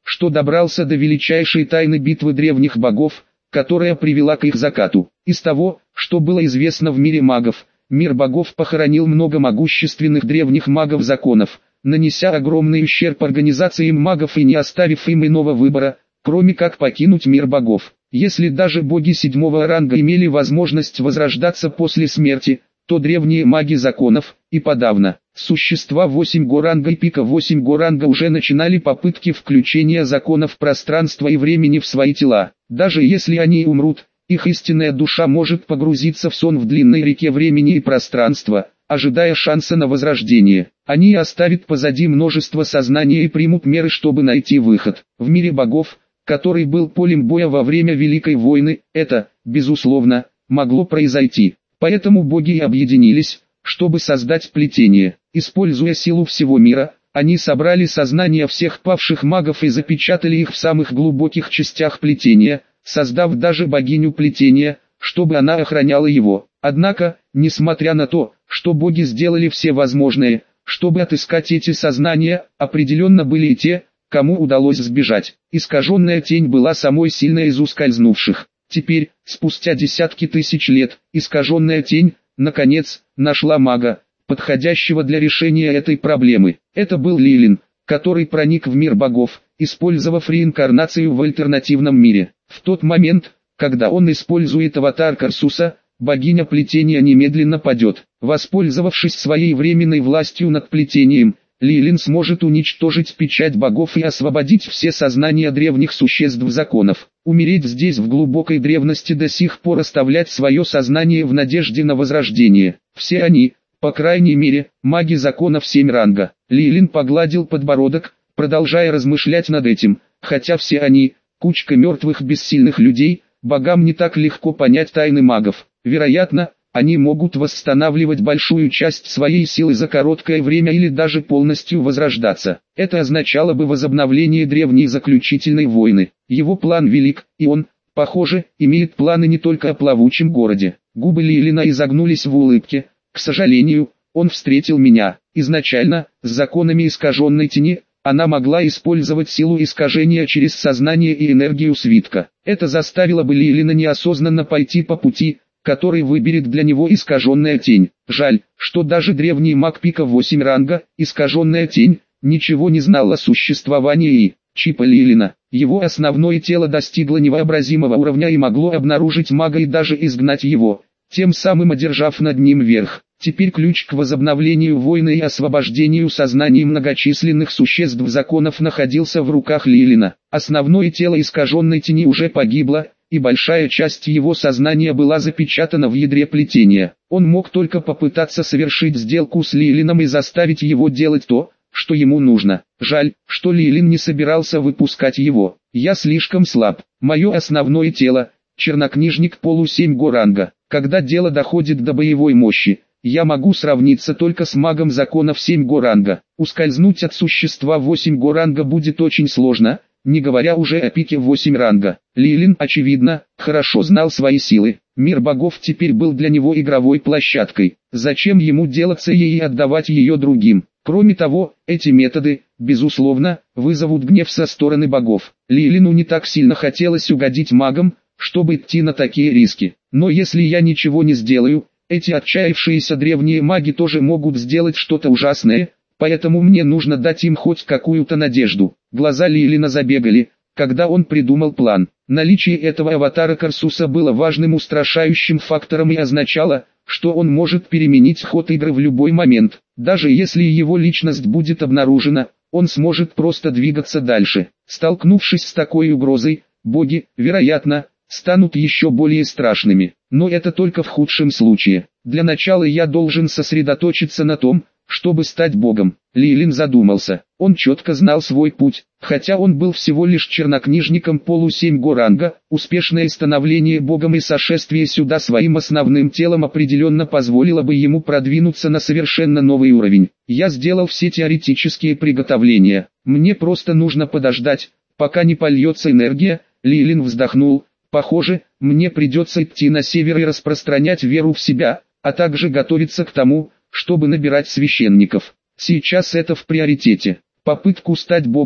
что добрался до величайшей тайны битвы древних богов, которая привела к их закату. Из того, что было известно в мире магов, мир богов похоронил много могущественных древних магов-законов, нанеся огромный ущерб организациям магов и не оставив им иного выбора, кроме как покинуть мир богов. Если даже боги седьмого ранга имели возможность возрождаться после смерти, то древние маги законов, и подавно. Существа восемь го ранга и пика восемь го ранга уже начинали попытки включения законов пространства и времени в свои тела. Даже если они умрут, их истинная душа может погрузиться в сон в длинной реке времени и пространства, ожидая шанса на возрождение. Они оставят позади множество сознания и примут меры, чтобы найти выход. В мире богов, который был полем боя во время Великой войны, это, безусловно, могло произойти. Поэтому боги и объединились, чтобы создать плетение. Используя силу всего мира, они собрали сознания всех павших магов и запечатали их в самых глубоких частях плетения, создав даже богиню плетения, чтобы она охраняла его. Однако, несмотря на то, что боги сделали все возможное, чтобы отыскать эти сознания, определенно были и те, кому удалось сбежать. Искаженная тень была самой сильной из ускользнувших. Теперь, спустя десятки тысяч лет, искаженная тень, наконец, нашла мага, подходящего для решения этой проблемы. Это был Лилин, который проник в мир богов, использовав реинкарнацию в альтернативном мире. В тот момент, когда он использует аватар Карсуса, богиня плетения немедленно падет. Воспользовавшись своей временной властью над плетением, Лилин сможет уничтожить печать богов и освободить все сознания древних существ законов. Умереть здесь в глубокой древности, до сих пор оставлять свое сознание в надежде на возрождение. Все они, по крайней мере, маги законов семь ранга. Лилин погладил подбородок, продолжая размышлять над этим, хотя все они, кучка мертвых бессильных людей, богам не так легко понять тайны магов. Вероятно, они могут восстанавливать большую часть своей силы за короткое время или даже полностью возрождаться. Это означало бы возобновление древней заключительной войны. Его план велик, и он, похоже, имеет планы не только о плавучем городе. Губы Лилина изогнулись в улыбке. К сожалению, он встретил меня. Изначально, с законами искаженной тени, она могла использовать силу искажения через сознание и энергию свитка. Это заставило бы Лилина неосознанно пойти по пути, который выберет для него искаженная тень. Жаль, что даже древний маг пика восемь ранга, искаженная тень, ничего не знал о существовании и чипа Лилина. Его основное тело достигло невообразимого уровня и могло обнаружить мага и даже изгнать его, тем самым одержав над ним верх. Теперь ключ к возобновлению войны и освобождению сознаний многочисленных существ законов находился в руках Лилина. Основное тело искаженной тени уже погибло, и большая часть его сознания была запечатана в ядре плетения. Он мог только попытаться совершить сделку с Лилином и заставить его делать то, что ему нужно. Жаль, что Лилин не собирался выпускать его. Я слишком слаб. Мое основное тело – чернокнижник полу семь го ранга. Когда дело доходит до боевой мощи, я могу сравниться только с магом законов семь го ранга. Ускользнуть от существа восемь го ранга будет очень сложно, не говоря уже о пике восемь ранга. Лилин, очевидно, хорошо знал свои силы. Мир богов теперь был для него игровой площадкой. Зачем ему делаться ей и отдавать ее другим? Кроме того, эти методы, безусловно, вызовут гнев со стороны богов. Лилину не так сильно хотелось угодить магам, чтобы идти на такие риски. Но если я ничего не сделаю, эти отчаявшиеся древние маги тоже могут сделать что-то ужасное, поэтому мне нужно дать им хоть какую-то надежду. Глаза Лилина забегали, когда он придумал план. Наличие этого аватара Карсуса было важным устрашающим фактором и означало, что он может переменить ход игры в любой момент. Даже если его личность будет обнаружена, он сможет просто двигаться дальше. Столкнувшись с такой угрозой, боги, вероятно, станут еще более страшными. Но это только в худшем случае. Для начала я должен сосредоточиться на том, чтобы стать богом. Лилин задумался. Он четко знал свой путь, хотя он был всего лишь чернокнижником полу семь го ранга, успешное становление богом и сошествие сюда своим основным телом определенно позволило бы ему продвинуться на совершенно новый уровень. Я сделал все теоретические приготовления. Мне просто нужно подождать, пока не польется энергия. Лилин вздохнул. Похоже, мне придется идти на север и распространять веру в себя, а также готовиться к тому, чтобы набирать священников. Сейчас это в приоритете. Попытку стать богом,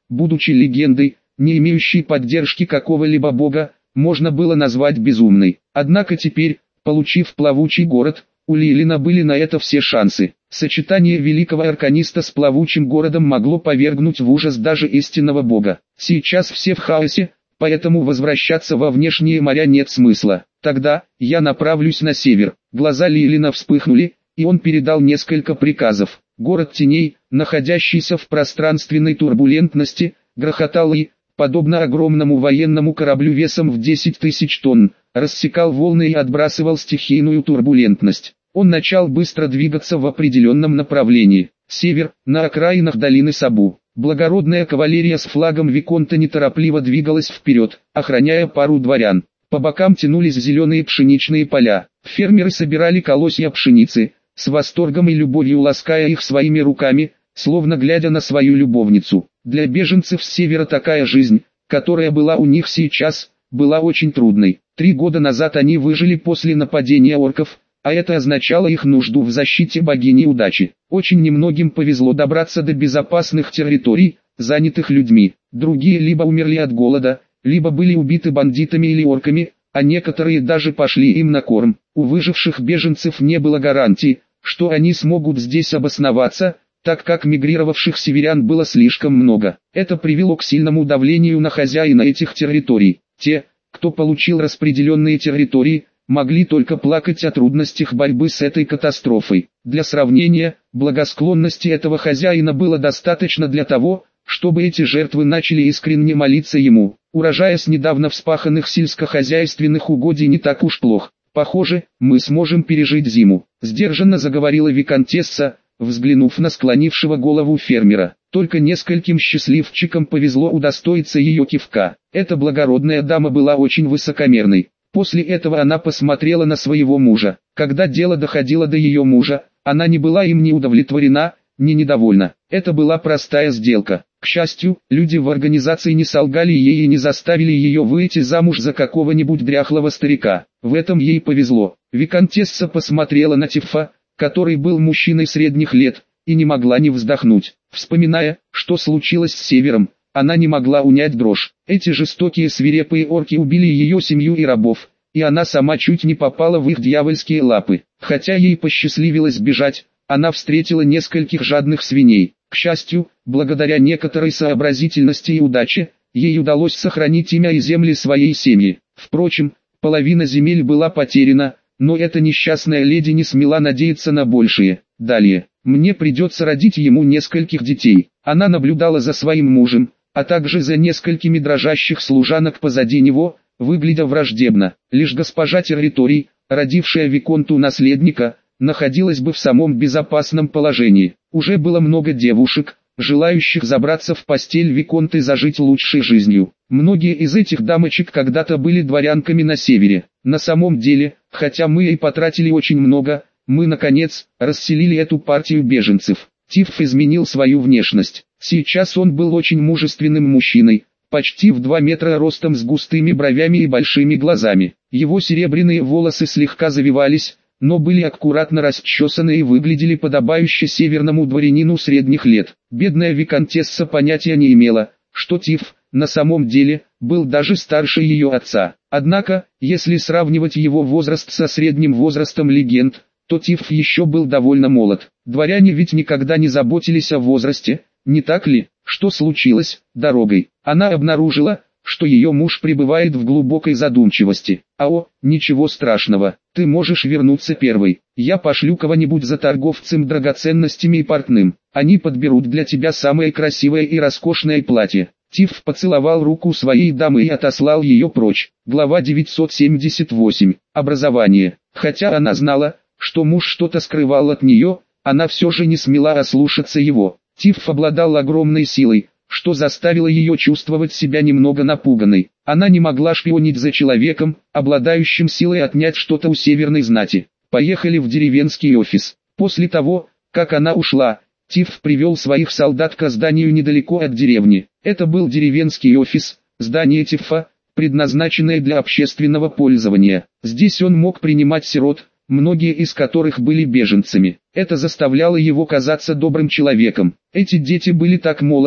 будучи легендой, не имеющей поддержки какого-либо бога, можно было назвать безумной. Однако теперь, получив плавучий город, у Лилина были на это все шансы. Сочетание великого арканиста с плавучим городом могло повергнуть в ужас даже истинного бога. Сейчас все в хаосе, поэтому возвращаться во внешние моря нет смысла. Тогда, я направлюсь на север. Глаза Лилина вспыхнули, и он передал несколько приказов. Город теней, находящийся в пространственной турбулентности, грохотал и, подобно огромному военному кораблю весом в десять тысяч тонн, рассекал волны и отбрасывал стихийную турбулентность. Он начал быстро двигаться в определенном направлении. Север, на окраинах долины Сабу. Благородная кавалерия с флагом Виконта неторопливо двигалась вперед, охраняя пару дворян. По бокам тянулись зеленые пшеничные поля. Фермеры собирали колосья пшеницы, с восторгом и любовью лаская их своими руками, словно глядя на свою любовницу. Для беженцев с севера такая жизнь, которая была у них сейчас, была очень трудной. Три года назад они выжили после нападения орков, а это означало их нужду в защите богини удачи. Очень немногим повезло добраться до безопасных территорий, занятых людьми. Другие либо умерли от голода, либо были убиты бандитами или орками, а некоторые даже пошли им на корм. У выживших беженцев не было гарантий, что они смогут здесь обосноваться, так как мигрировавших северян было слишком много. Это привело к сильному давлению на хозяина этих территорий. Те, кто получил распределенные территории, могли только плакать о трудностях борьбы с этой катастрофой. Для сравнения, благосклонности этого хозяина было достаточно для того, чтобы эти жертвы начали искренне молиться ему. Урожай с недавно вспаханных сельскохозяйственных угодий не так уж плох. Похоже, мы сможем пережить зиму. Сдержанно заговорила виконтесса, взглянув на склонившего голову фермера. Только нескольким счастливчикам повезло удостоиться ее кивка. Эта благородная дама была очень высокомерной. После этого она посмотрела на своего мужа. Когда дело доходило до ее мужа, она не была им ни удовлетворена, ни недовольна. Это была простая сделка. К счастью, люди в организации не солгали ей и не заставили ее выйти замуж за какого-нибудь дряхлого старика. В этом ей повезло. Виконтесса посмотрела на Тиффа, который был мужчиной средних лет, и не могла не вздохнуть. Вспоминая, что случилось с Севером, она не могла унять дрожь. Эти жестокие свирепые орки убили ее семью и рабов, и она сама чуть не попала в их дьявольские лапы. Хотя ей посчастливилось бежать, она встретила нескольких жадных свиней. К счастью, благодаря некоторой сообразительности и удаче, ей удалось сохранить имя и земли своей семьи. Впрочем, половина земель была потеряна, но эта несчастная леди не смела надеяться на большее. Далее, мне придется родить ему нескольких детей. Она наблюдала за своим мужем, а также за несколькими дрожащих служанок позади него, выглядя враждебно. Лишь госпожа Территорий, родившая Виконту наследника, находилась бы в самом безопасном положении. Уже было много девушек, желающих забраться в постель Виконта и зажить лучшей жизнью. Многие из этих дамочек когда-то были дворянками на севере. На самом деле, хотя мы и потратили очень много, мы наконец расселили эту партию беженцев. Тифф изменил свою внешность. Сейчас он был очень мужественным мужчиной, почти в два метра ростом, с густыми бровями и большими глазами. Его серебряные волосы слегка завивались, но были аккуратно расчесаны и выглядели подобающе северному дворянину средних лет. Бедная виконтесса понятия не имела, что Тифф, на самом деле, был даже старше ее отца. Однако, если сравнивать его возраст со средним возрастом легенд, то Тифф еще был довольно молод. Дворяне ведь никогда не заботились о возрасте, не так ли? Что случилось дорогой? Она обнаружила, что ее муж пребывает в глубокой задумчивости. А о, ничего страшного, ты можешь вернуться первой. Я пошлю кого-нибудь за торговцем драгоценностями и портным. Они подберут для тебя самое красивое и роскошное платье. Тифф поцеловал руку своей дамы и отослал ее прочь. Глава девятьсот семьдесят восемь. Образование. Хотя она знала, что муж что-то скрывал от нее, она все же не смела ослушаться его. Тифф обладал огромной силой, что заставило ее чувствовать себя немного напуганной. Она не могла шпионить за человеком, обладающим силой отнять что-то у северной знати. Поехали в деревенский офис. После того, как она ушла, Тифф привел своих солдат к зданию недалеко от деревни. Это был деревенский офис, здание Тиффа, предназначенное для общественного пользования. Здесь он мог принимать сирот, многие из которых были беженцами. Это заставляло его казаться добрым человеком. Эти дети были так молоды,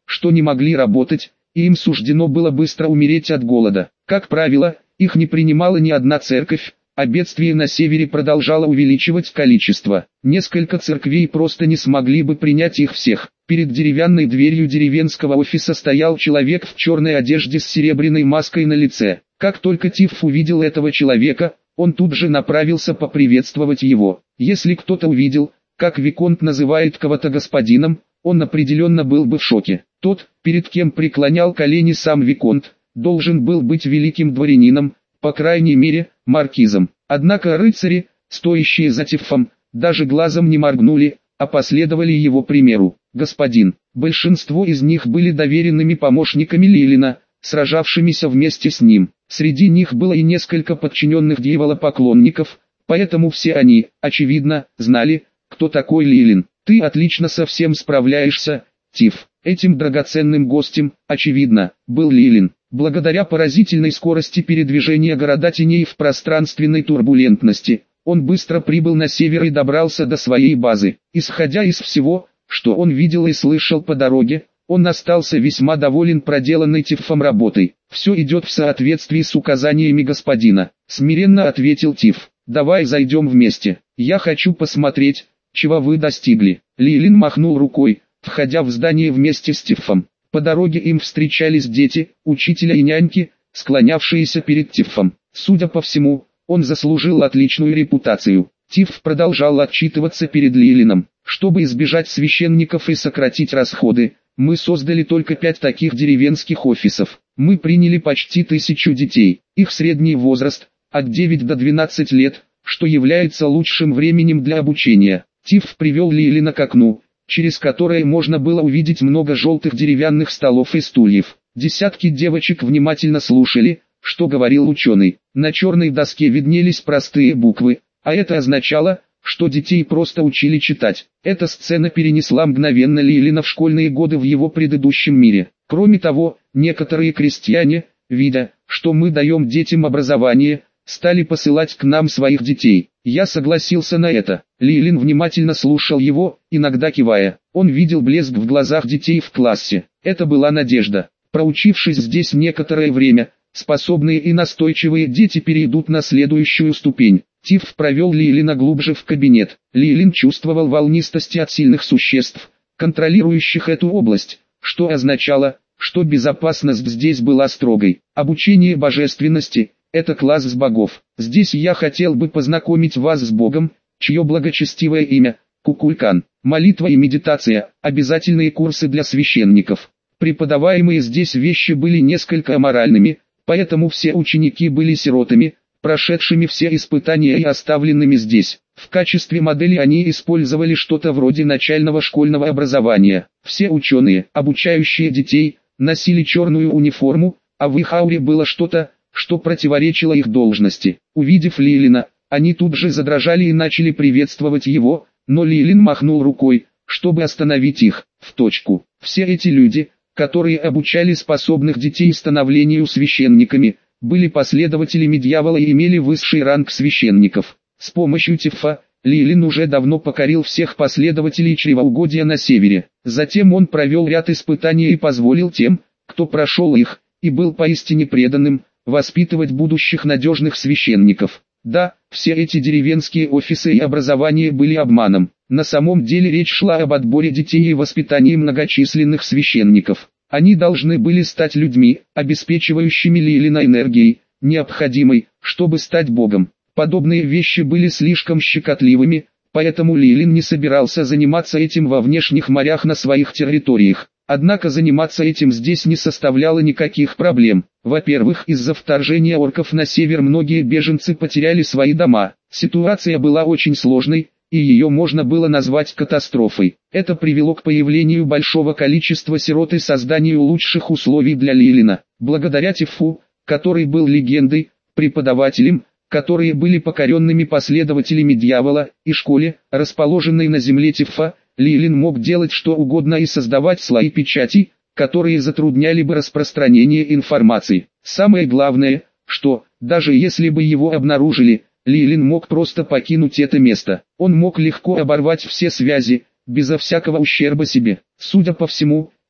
что не могли работать, и им суждено было быстро умереть от голода. Как правило, их не принимала ни одна церковь, а бедствие на севере продолжало увеличивать количество. Несколько церквей просто не смогли бы принять их всех. Перед деревянной дверью деревенского офиса стоял человек в черной одежде с серебряной маской на лице. Как только Тифф увидел этого человека, он тут же направился поприветствовать его. Если кто-то увидел, как виконт называет кого-то господином, он определенно был бы в шоке. Тот, перед кем преклонял колени сам виконт, должен был быть великим дворянином, по крайней мере, маркизом. Однако рыцари, стоящие за Тиффом, даже глазом не моргнули, а последовали его примеру. Господин. Большинство из них были доверенными помощниками Лилина, сражавшимися вместе с ним. Среди них было и несколько подчиненных дьяволопоклонников, поэтому все они, очевидно, знали, кто такой Лилин. Ты отлично со всем справляешься, Тифф. Этим драгоценным гостем, очевидно, был Лилин. Благодаря поразительной скорости передвижения города теней в пространственной турбулентности, он быстро прибыл на север и добрался до своей базы. Исходя из всего, что он видел и слышал по дороге, он остался весьма доволен проделанной Тиффом работой. «Все идет в соответствии с указаниями господина», — смиренно ответил Тифф. «Давай зайдем вместе. Я хочу посмотреть, чего вы достигли». Лилин махнул рукой, входя в здание вместе с Тиффом. По дороге им встречались дети, учителя и няньки, склонявшиеся перед Тиффом. Судя по всему, он заслужил отличную репутацию. Тифф продолжал отчитываться перед Лилином. Чтобы избежать священников и сократить расходы, мы создали только пять таких деревенских офисов. Мы приняли почти тысячу детей. Их средний возраст – от девяти до двенадцати лет, что является лучшим временем для обучения. Тифф привел Лилина к окну, через которое можно было увидеть много желтых деревянных столов и стульев. Десятки девочек внимательно слушали, что говорил ученый. На черной доске виднелись простые буквы, а это означало, что детей просто учили читать. Эта сцена перенесла мгновенно Лилина в школьные годы в его предыдущем мире. Кроме того, некоторые крестьяне, видя, что мы даем детям образование, стали посылать к нам своих детей. Я согласился на это. Лилин внимательно слушал его, иногда кивая. Он видел блеск в глазах детей в классе. Это была надежда. Проучившись здесь некоторое время, способные и настойчивые дети перейдут на следующую ступень. Тифф провел Лилина глубже в кабинет. Лилин чувствовал волнистость от сильных существ, контролирующих эту область, что означало, что безопасность здесь была строгой. Обучение божественности – это класс с богов. Здесь я хотел бы познакомить вас с Богом, чье благочестивое имя – Кукулкан. Молитва и медитация – обязательные курсы для священников. Преподаваемые здесь вещи были несколько аморальными, поэтому все ученики были сиротами, прошедшими все испытания и оставленными здесь. В качестве модели они использовали что-то вроде начального школьного образования. Все ученые, обучающие детей, носили черную униформу, а в их ауре было что-то, что противоречило их должности. Увидев Лилина, они тут же задрожали и начали приветствовать его, но Лилин махнул рукой, чтобы остановить их. В точку. Все эти люди, которые обучали способных детей становлению священниками, были последователями дьявола и имели высший ранг священников. С помощью Тиффа, Лилин уже давно покорил всех последователей чревоугодия на севере. Затем он провел ряд испытаний и позволил тем, кто прошел их, и был поистине преданным, воспитывать будущих надежных священников. Да, все эти деревенские офисы и образование были обманом. На самом деле речь шла об отборе детей и воспитании многочисленных священников. Они должны были стать людьми, обеспечивающими Лилина энергией, необходимой, чтобы стать Богом. Подобные вещи были слишком щекотливыми, поэтому Лилин не собирался заниматься этим во внешних морях на своих территориях. Однако заниматься этим здесь не составляло никаких проблем. Во-первых, из-за вторжения орков на север многие беженцы потеряли свои дома. Ситуация была очень сложной, и ее можно было назвать катастрофой. Это привело к появлению большого количества сирот и созданию лучших условий для Лилина. Благодаря Тиффу, который был легендой, преподавателем, которые были покоренными последователями дьявола, и школе, расположенной на земле Тиффа, Лилин мог делать что угодно и создавать слои печати, которые затрудняли бы распространение информации. Самое главное, что, даже если бы его обнаружили, Лилин мог просто покинуть это место. Он мог легко оборвать все связи, безо всякого ущерба себе. Судя по всему,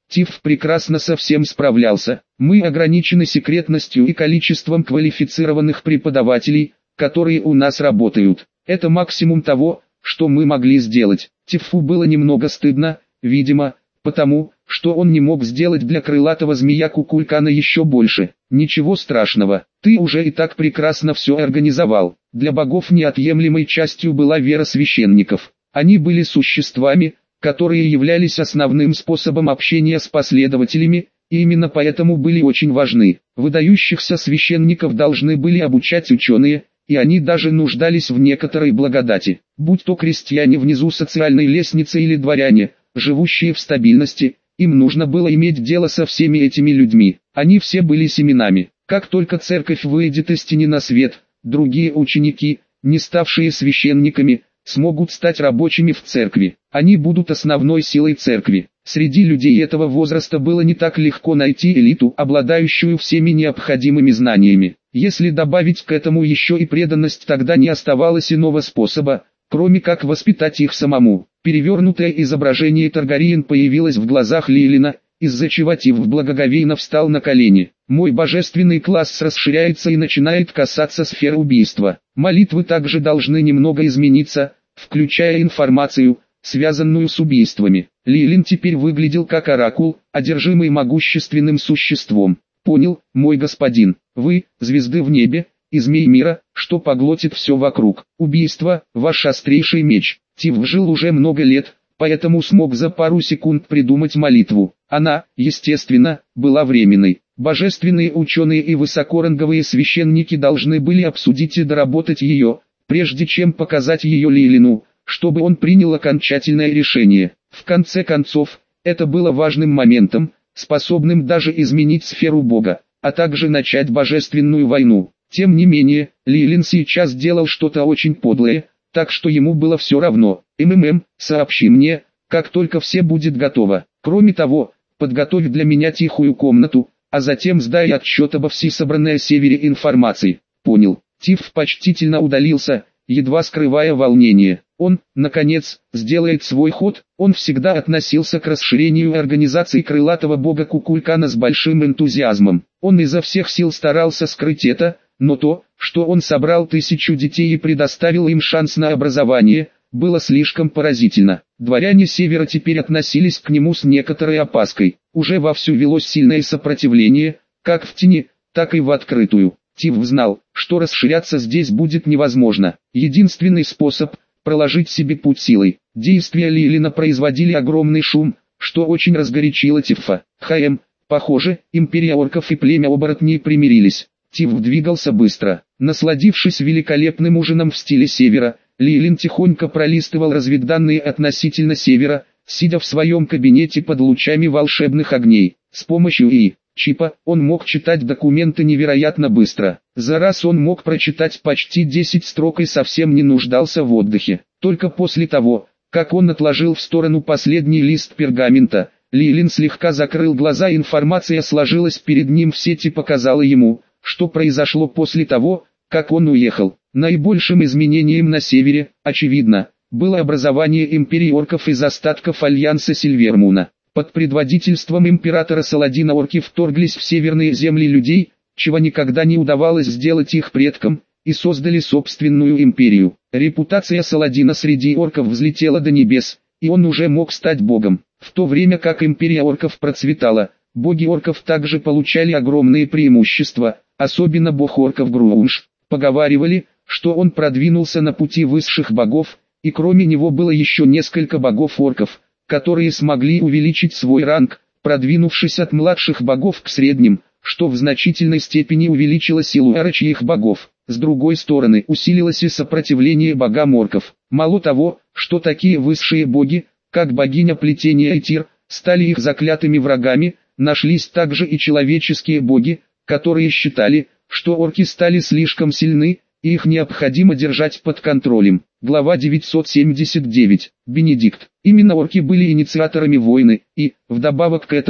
Тиф прекрасно со всем справлялся. Мы ограничены секретностью и количеством квалифицированных преподавателей, которые у нас работают. Это максимум того, что мы могли сделать. Тифу было немного стыдно, видимо, потому, что он не мог сделать для крылатого змея Кукулькана еще больше. Ничего страшного, ты уже и так прекрасно все организовал. Для богов неотъемлемой частью была вера священников. Они были существами, которые являлись основным способом общения с последователями, и именно поэтому были очень важны. Выдающихся священников должны были обучать ученые, и они даже нуждались в некоторой благодати. Будь то крестьяне внизу социальной лестницы или дворяне, живущие в стабильности, им нужно было иметь дело со всеми этими людьми. Они все были семенами. Как только церковь выйдет из тени на свет, другие ученики, не ставшие священниками, смогут стать рабочими в церкви. Они будут основной силой церкви. Среди людей этого возраста было не так легко найти элиту, обладающую всеми необходимыми знаниями. Если добавить к этому еще и преданность, тогда не оставалось иного способа, кроме как воспитать их самому. Перевернутое изображение Таргариен появилось в глазах Лилина, из-за чего Тиф благоговейно встал на колени. Мой божественный класс расширяется и начинает касаться сфер убийства. Молитвы также должны немного измениться, включая информацию, связанную с убийствами. Лилин теперь выглядел как оракул, одержимый могущественным существом. Понял, мой господин, вы, звезды в небе, и змей мира, что поглотит все вокруг. Убийство, ваш острейший меч. Тиф жил уже много лет, поэтому смог за пару секунд придумать молитву. Она, естественно, была временной. Божественные ученые и высокоранговые священники должны были обсудить и доработать ее, прежде чем показать ее Лилину, чтобы он принял окончательное решение. В конце концов, это было важным моментом, способным даже изменить сферу Бога, а также начать божественную войну. Тем не менее, Лилин сейчас делал что-то очень подлое, так что ему было все равно. МММ, сообщи мне, как только все будет готово. Кроме того, подготовь для меня тихую комнату, а затем сдай отчет обо всей собранной севере информации. Понял. Тиф почтительно удалился, едва скрывая волнение. Он, наконец, сделает свой ход. Он всегда относился к расширению организации крылатого бога Кукулькана с большим энтузиазмом. Он изо всех сил старался скрыть это, но то, что он собрал тысячу детей и предоставил им шанс на образование, было слишком поразительно. Дворяне Севера теперь относились к нему с некоторой опаской. Уже вовсю велось сильное сопротивление, как в тени, так и в открытую. Тиф знал, что расширяться здесь будет невозможно. Единственный способ – проложить себе путь силой. Действия Лилина производили огромный шум, что очень разгорячило Тифа. ХМ, похоже, империя орков и племя оборотней примирились. Тиф двигался быстро. Насладившись великолепным ужином в стиле Севера, Лилин тихонько пролистывал разведданные относительно Севера, сидя в своем кабинете под лучами волшебных огней. С помощью ИИ чипа он мог читать документы невероятно быстро. За раз он мог прочитать почти десять строк и совсем не нуждался в отдыхе. Только после того, как он отложил в сторону последний лист пергамента, Лилин слегка закрыл глаза, информация сложилась перед ним в сети, показала ему, что произошло после того, как он уехал. Наибольшим изменением на севере, очевидно, было образование империи орков из остатков альянса Сильвермуна. Под предводительством императора Саладина орки вторглись в северные земли людей, чего никогда не удавалось сделать их предкам, и создали собственную империю. Репутация Саладина среди орков взлетела до небес, и он уже мог стать богом. В то время как империя орков процветала, боги орков также получали огромные преимущества, особенно бог орков Груунш. Поговаривали, что он продвинулся на пути высших богов, и кроме него было еще несколько богов-орков, которые смогли увеличить свой ранг, продвинувшись от младших богов к средним, что в значительной степени увеличило силу орочьих богов. С другой стороны, усилилось и сопротивление богам орков. Мало того, что такие высшие боги, как богиня плетения Этир, стали их заклятыми врагами, нашлись также и человеческие боги, которые считали, что орки стали слишком сильны, и их необходимо держать под контролем. Глава девятьсот семьдесят девять. Бенедикт. Именно орки были инициаторами войны, и, вдобавок к этому,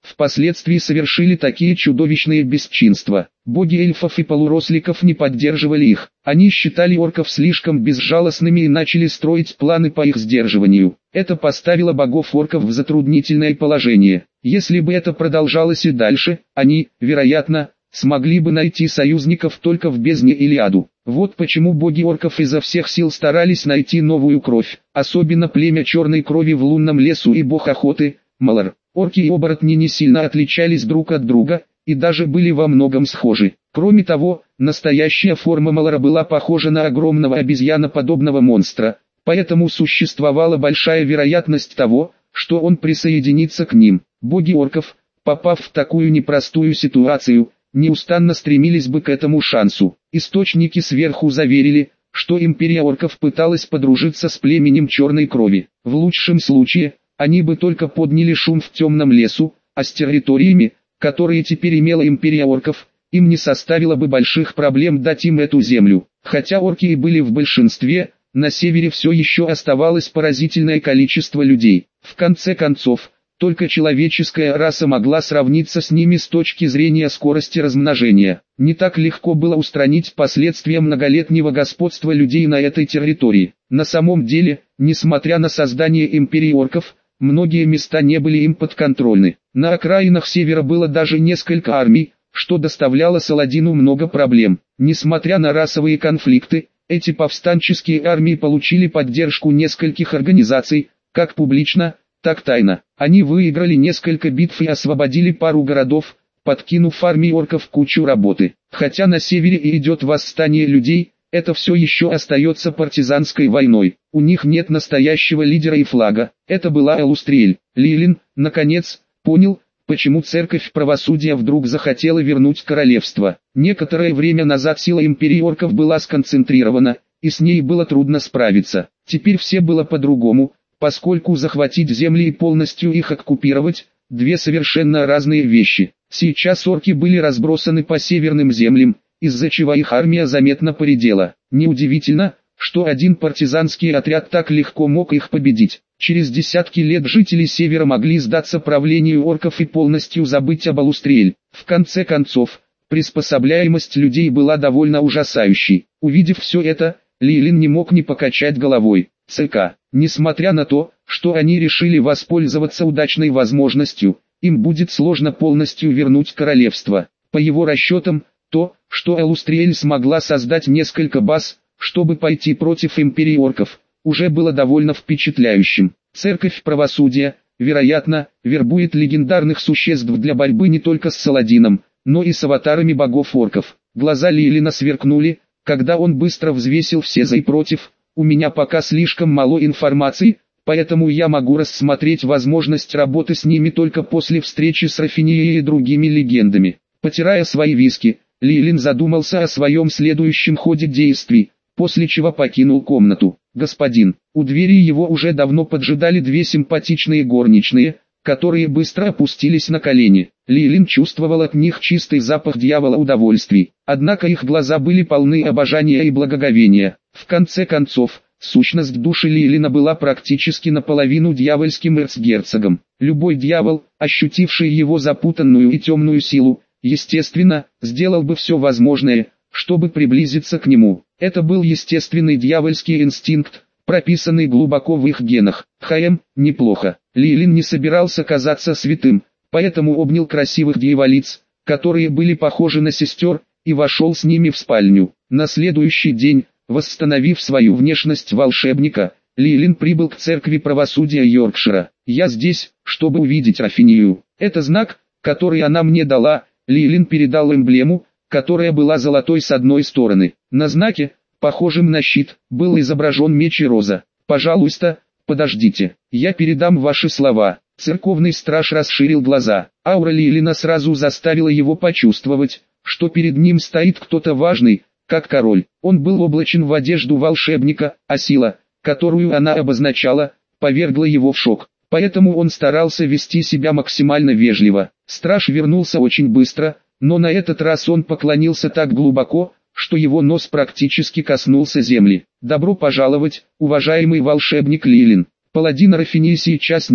впоследствии совершили такие чудовищные бесчинства. Боги эльфов и полуросликов не поддерживали их. Они считали орков слишком безжалостными и начали строить планы по их сдерживанию. Это поставило богов орков в затруднительное положение. Если бы это продолжалось и дальше, они, вероятно, смогли бы найти союзников только в бездне или аду. Вот почему боги орков изо всех сил старались найти новую кровь, особенно племя черной крови в лунном лесу и бог охоты, Малар. Орки и оборотни не сильно отличались друг от друга, и даже были во многом схожи. Кроме того, настоящая форма Малара была похожа на огромного обезьяноподобного монстра, поэтому существовала большая вероятность того, что он присоединится к ним. Боги орков, попав в такую непростую ситуацию, неустанно стремились бы к этому шансу. Источники сверху заверили, что империя орков пыталась подружиться с племенем черной крови. В лучшем случае, они бы только подняли шум в темном лесу, а с территориями, которые теперь имела империя орков, им не составило бы больших проблем дать им эту землю. Хотя орки и были в большинстве, на севере все еще оставалось поразительное количество людей. В конце концов, только человеческая раса могла сравниться с ними с точки зрения скорости размножения. Не так легко было устранить последствия многолетнего господства людей на этой территории. На самом деле, несмотря на создание империи орков, многие места не были им подконтрольны. На окраинах севера было даже несколько армий, что доставляло Саладину много проблем. Несмотря на расовые конфликты, эти повстанческие армии получили поддержку нескольких организаций, как публично, так тайно. Они выиграли несколько битв и освободили пару городов, подкинув армии орков кучу работы. Хотя на севере и идет восстание людей, это все еще остается партизанской войной. У них нет настоящего лидера и флага. Это была Элустриэль. Лилин, наконец, понял, почему церковь правосудия вдруг захотела вернуть королевство. Некоторое время назад сила империи орков была сконцентрирована, и с ней было трудно справиться. Теперь все было по-другому, поскольку захватить земли и полностью их оккупировать – две совершенно разные вещи. Сейчас орки были разбросаны по северным землям, из-за чего их армия заметно поредела. Неудивительно, что один партизанский отряд так легко мог их победить. Через десятки лет жители севера могли сдаться правлению орков и полностью забыть об Элустриэль. В конце концов, приспособляемость людей была довольно ужасающей. Увидев все это, Лилин не мог не покачать головой. ЦК. Несмотря на то, что они решили воспользоваться удачной возможностью, им будет сложно полностью вернуть королевство. По его расчетам, то, что Элустриэль смогла создать несколько баз, чтобы пойти против империи орков, уже было довольно впечатляющим. Церковь правосудия, вероятно, вербует легендарных существ для борьбы не только с Саладином, но и с аватарами богов орков. Глаза Лилина сверкнули, когда он быстро взвесил все за и против. У меня пока слишком мало информации, поэтому я могу рассмотреть возможность работы с ними только после встречи с Рафинией и другими легендами. Потирая свои виски, Лилин задумался о своем следующем ходе действий, после чего покинул комнату. «Господин». У двери его уже давно поджидали две симпатичные горничные, которые быстро опустились на колени. Лилин чувствовал от них чистый запах дьявола удовольствий, однако их глаза были полны обожания и благоговения. В конце концов, сущность души Лилина была практически наполовину дьявольским эрцгерцогом. Любой дьявол, ощутивший его запутанную и темную силу, естественно, сделал бы все возможное, чтобы приблизиться к нему. Это был естественный дьявольский инстинкт, прописанный глубоко в их генах. Хаем, неплохо. Лилин не собирался казаться святым, поэтому обнял красивых дьяволиц, которые были похожи на сестер, и вошел с ними в спальню. На следующий день, восстановив свою внешность волшебника, Лилин прибыл к церкви правосудия Йоркшира. «Я здесь, чтобы увидеть Рафинию. Это знак, который она мне дала». Лилин передал эмблему, которая была золотой с одной стороны. На знаке, похожем на щит, был изображен меч и роза. «Пожалуйста, подождите, я передам ваши слова». Церковный страж расширил глаза. Аура Лилина сразу заставила его почувствовать, что перед ним стоит кто-то важный, как король. Он был облачен в одежду волшебника, а сила, которую она обозначала, повергла его в шок. Поэтому он старался вести себя максимально вежливо. Страж вернулся очень быстро, но на этот раз он поклонился так глубоко, что его нос практически коснулся земли. «Добро пожаловать, уважаемый волшебник Лилин. Паладина Рафинии сейчас нет,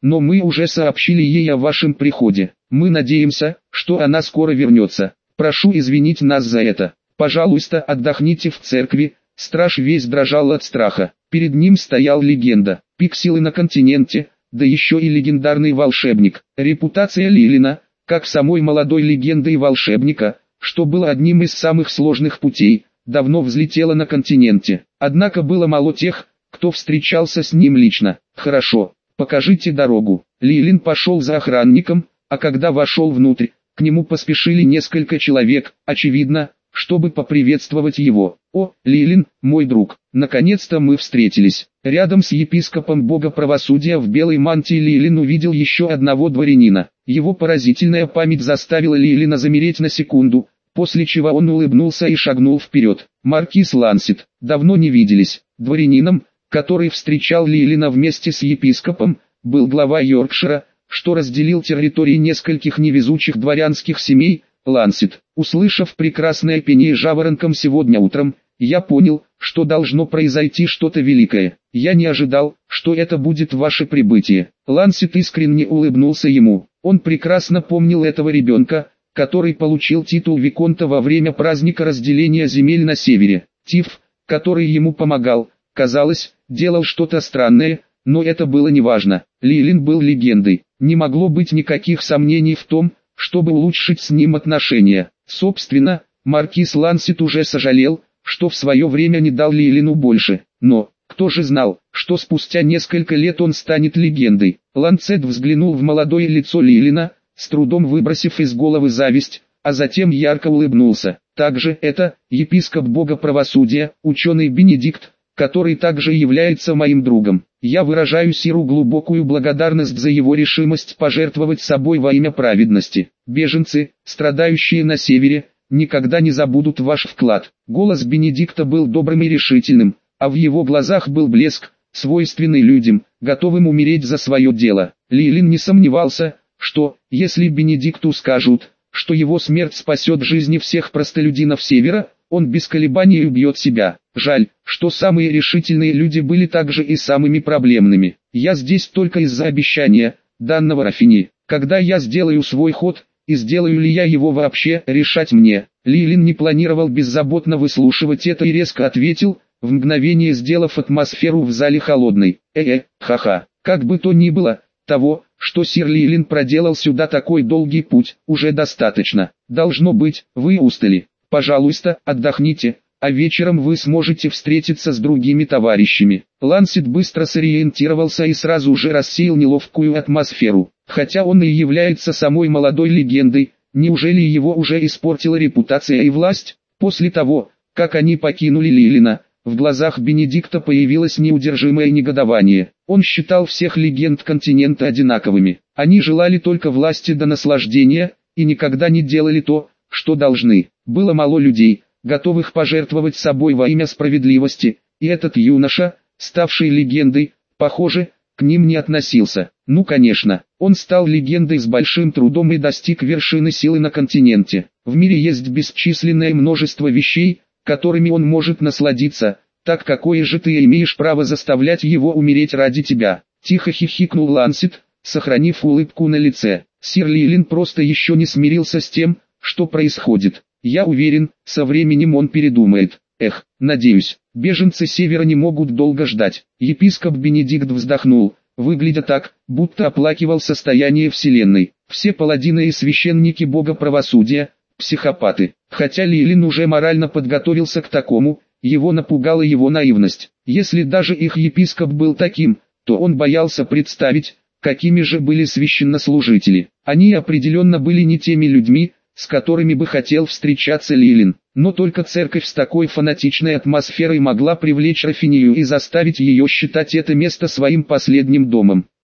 но мы уже сообщили ей о вашем приходе. Мы надеемся, что она скоро вернется. Прошу извинить нас за это. Пожалуйста, отдохните в церкви». Страж весь дрожал от страха. Перед ним стоял легенда, пик силы на континенте, да еще и легендарный волшебник. Репутация Лилина, как самой молодой легенды и волшебника, что было одним из самых сложных путей, давно взлетела на континенте. Однако было мало тех, кто встречался с ним лично. «Хорошо, покажите дорогу». Лилин пошел за охранником, а когда вошел внутрь, к нему поспешили несколько человек, очевидно, чтобы поприветствовать его. «О, Лилин, мой друг, наконец-то мы встретились». Рядом с епископом бога правосудия в белой мантии Лилин увидел еще одного дворянина. Его поразительная память заставила Лилина замереть на секунду, после чего он улыбнулся и шагнул вперед. «Маркиз Лансет, давно не виделись». Дворянином, который встречал Лилина вместе с епископом, был глава Йоркшира, что разделил территории нескольких невезучих дворянских семей, Лансет. Услышав прекрасное пение жаворонком сегодня утром, я понял, что должно произойти что-то великое. Я не ожидал, что это будет ваше прибытие. Лансет искренне улыбнулся ему. Он прекрасно помнил этого ребенка, который получил титул виконта во время праздника разделения земель на севере. Тиф, который ему помогал, казалось, делал что-то странное, но это было неважно. Лилин был легендой. Не могло быть никаких сомнений в том, чтобы улучшить с ним отношения. Собственно, маркиз Лансет уже сожалел, что в свое время не дал Лилину больше. Но, кто же знал, что спустя несколько лет он станет легендой. Лансет взглянул в молодое лицо Лилина, с трудом выбросив из головы зависть, а затем ярко улыбнулся. Также это, епископ бога правосудия, ученый Бенедикт, который также является моим другом. Я выражаю Сиру глубокую благодарность за его решимость пожертвовать собой во имя праведности. Беженцы, страдающие на севере, никогда не забудут ваш вклад». Голос Бенедикта был добрым и решительным, а в его глазах был блеск, свойственный людям, готовым умереть за свое дело. Лилин не сомневался, что, если Бенедикту скажут, что его смерть спасет жизни всех простолюдинов севера, он без колебаний убьет себя. Жаль, что самые решительные люди были также и самыми проблемными. Я здесь только из-за обещания, данного Рафини. Когда я сделаю свой ход, и сделаю ли я его вообще, решать мне. Лилин не планировал беззаботно выслушивать это и резко ответил, в мгновение сделав атмосферу в зале холодной. Э-э, ха-ха. Как бы то ни было, того, что сир Лилин проделал сюда такой долгий путь, уже достаточно. Должно быть, вы устали. Пожалуйста, отдохните, а вечером вы сможете встретиться с другими товарищами. Лансет быстро сориентировался и сразу же рассеял неловкую атмосферу. Хотя он и является самой молодой легендой, неужели его уже испортила репутация и власть? После того, как они покинули Лилина, в глазах Бенедикта появилось неудержимое негодование. Он считал всех легенд континента одинаковыми. Они желали только власти до наслаждения, и никогда не делали то, что должны. Было мало людей, готовых пожертвовать собой во имя справедливости, и этот юноша, ставший легендой, похоже, к ним не относился. Ну конечно, он стал легендой с большим трудом и достиг вершины силы на континенте. В мире есть бесчисленное множество вещей, которыми он может насладиться, так какое же ты имеешь право заставлять его умереть ради тебя? Тихо хихикнул Лансет, сохранив улыбку на лице. Сир Лилин просто еще не смирился с тем, что происходит. Я уверен, со временем он передумает. Эх, надеюсь, беженцы севера не могут долго ждать. Епископ Бенедикт вздохнул, выглядя так, будто оплакивал состояние вселенной. Все паладины и священники бога правосудия – психопаты. Хотя Лилин уже морально подготовился к такому, его напугала его наивность. Если даже их епископ был таким, то он боялся представить, какими же были священнослужители. Они определенно были не теми людьми, с которыми бы хотел встречаться Лилин. Но только церковь с такой фанатичной атмосферой могла привлечь Рафинию и заставить ее считать это место своим последним домом.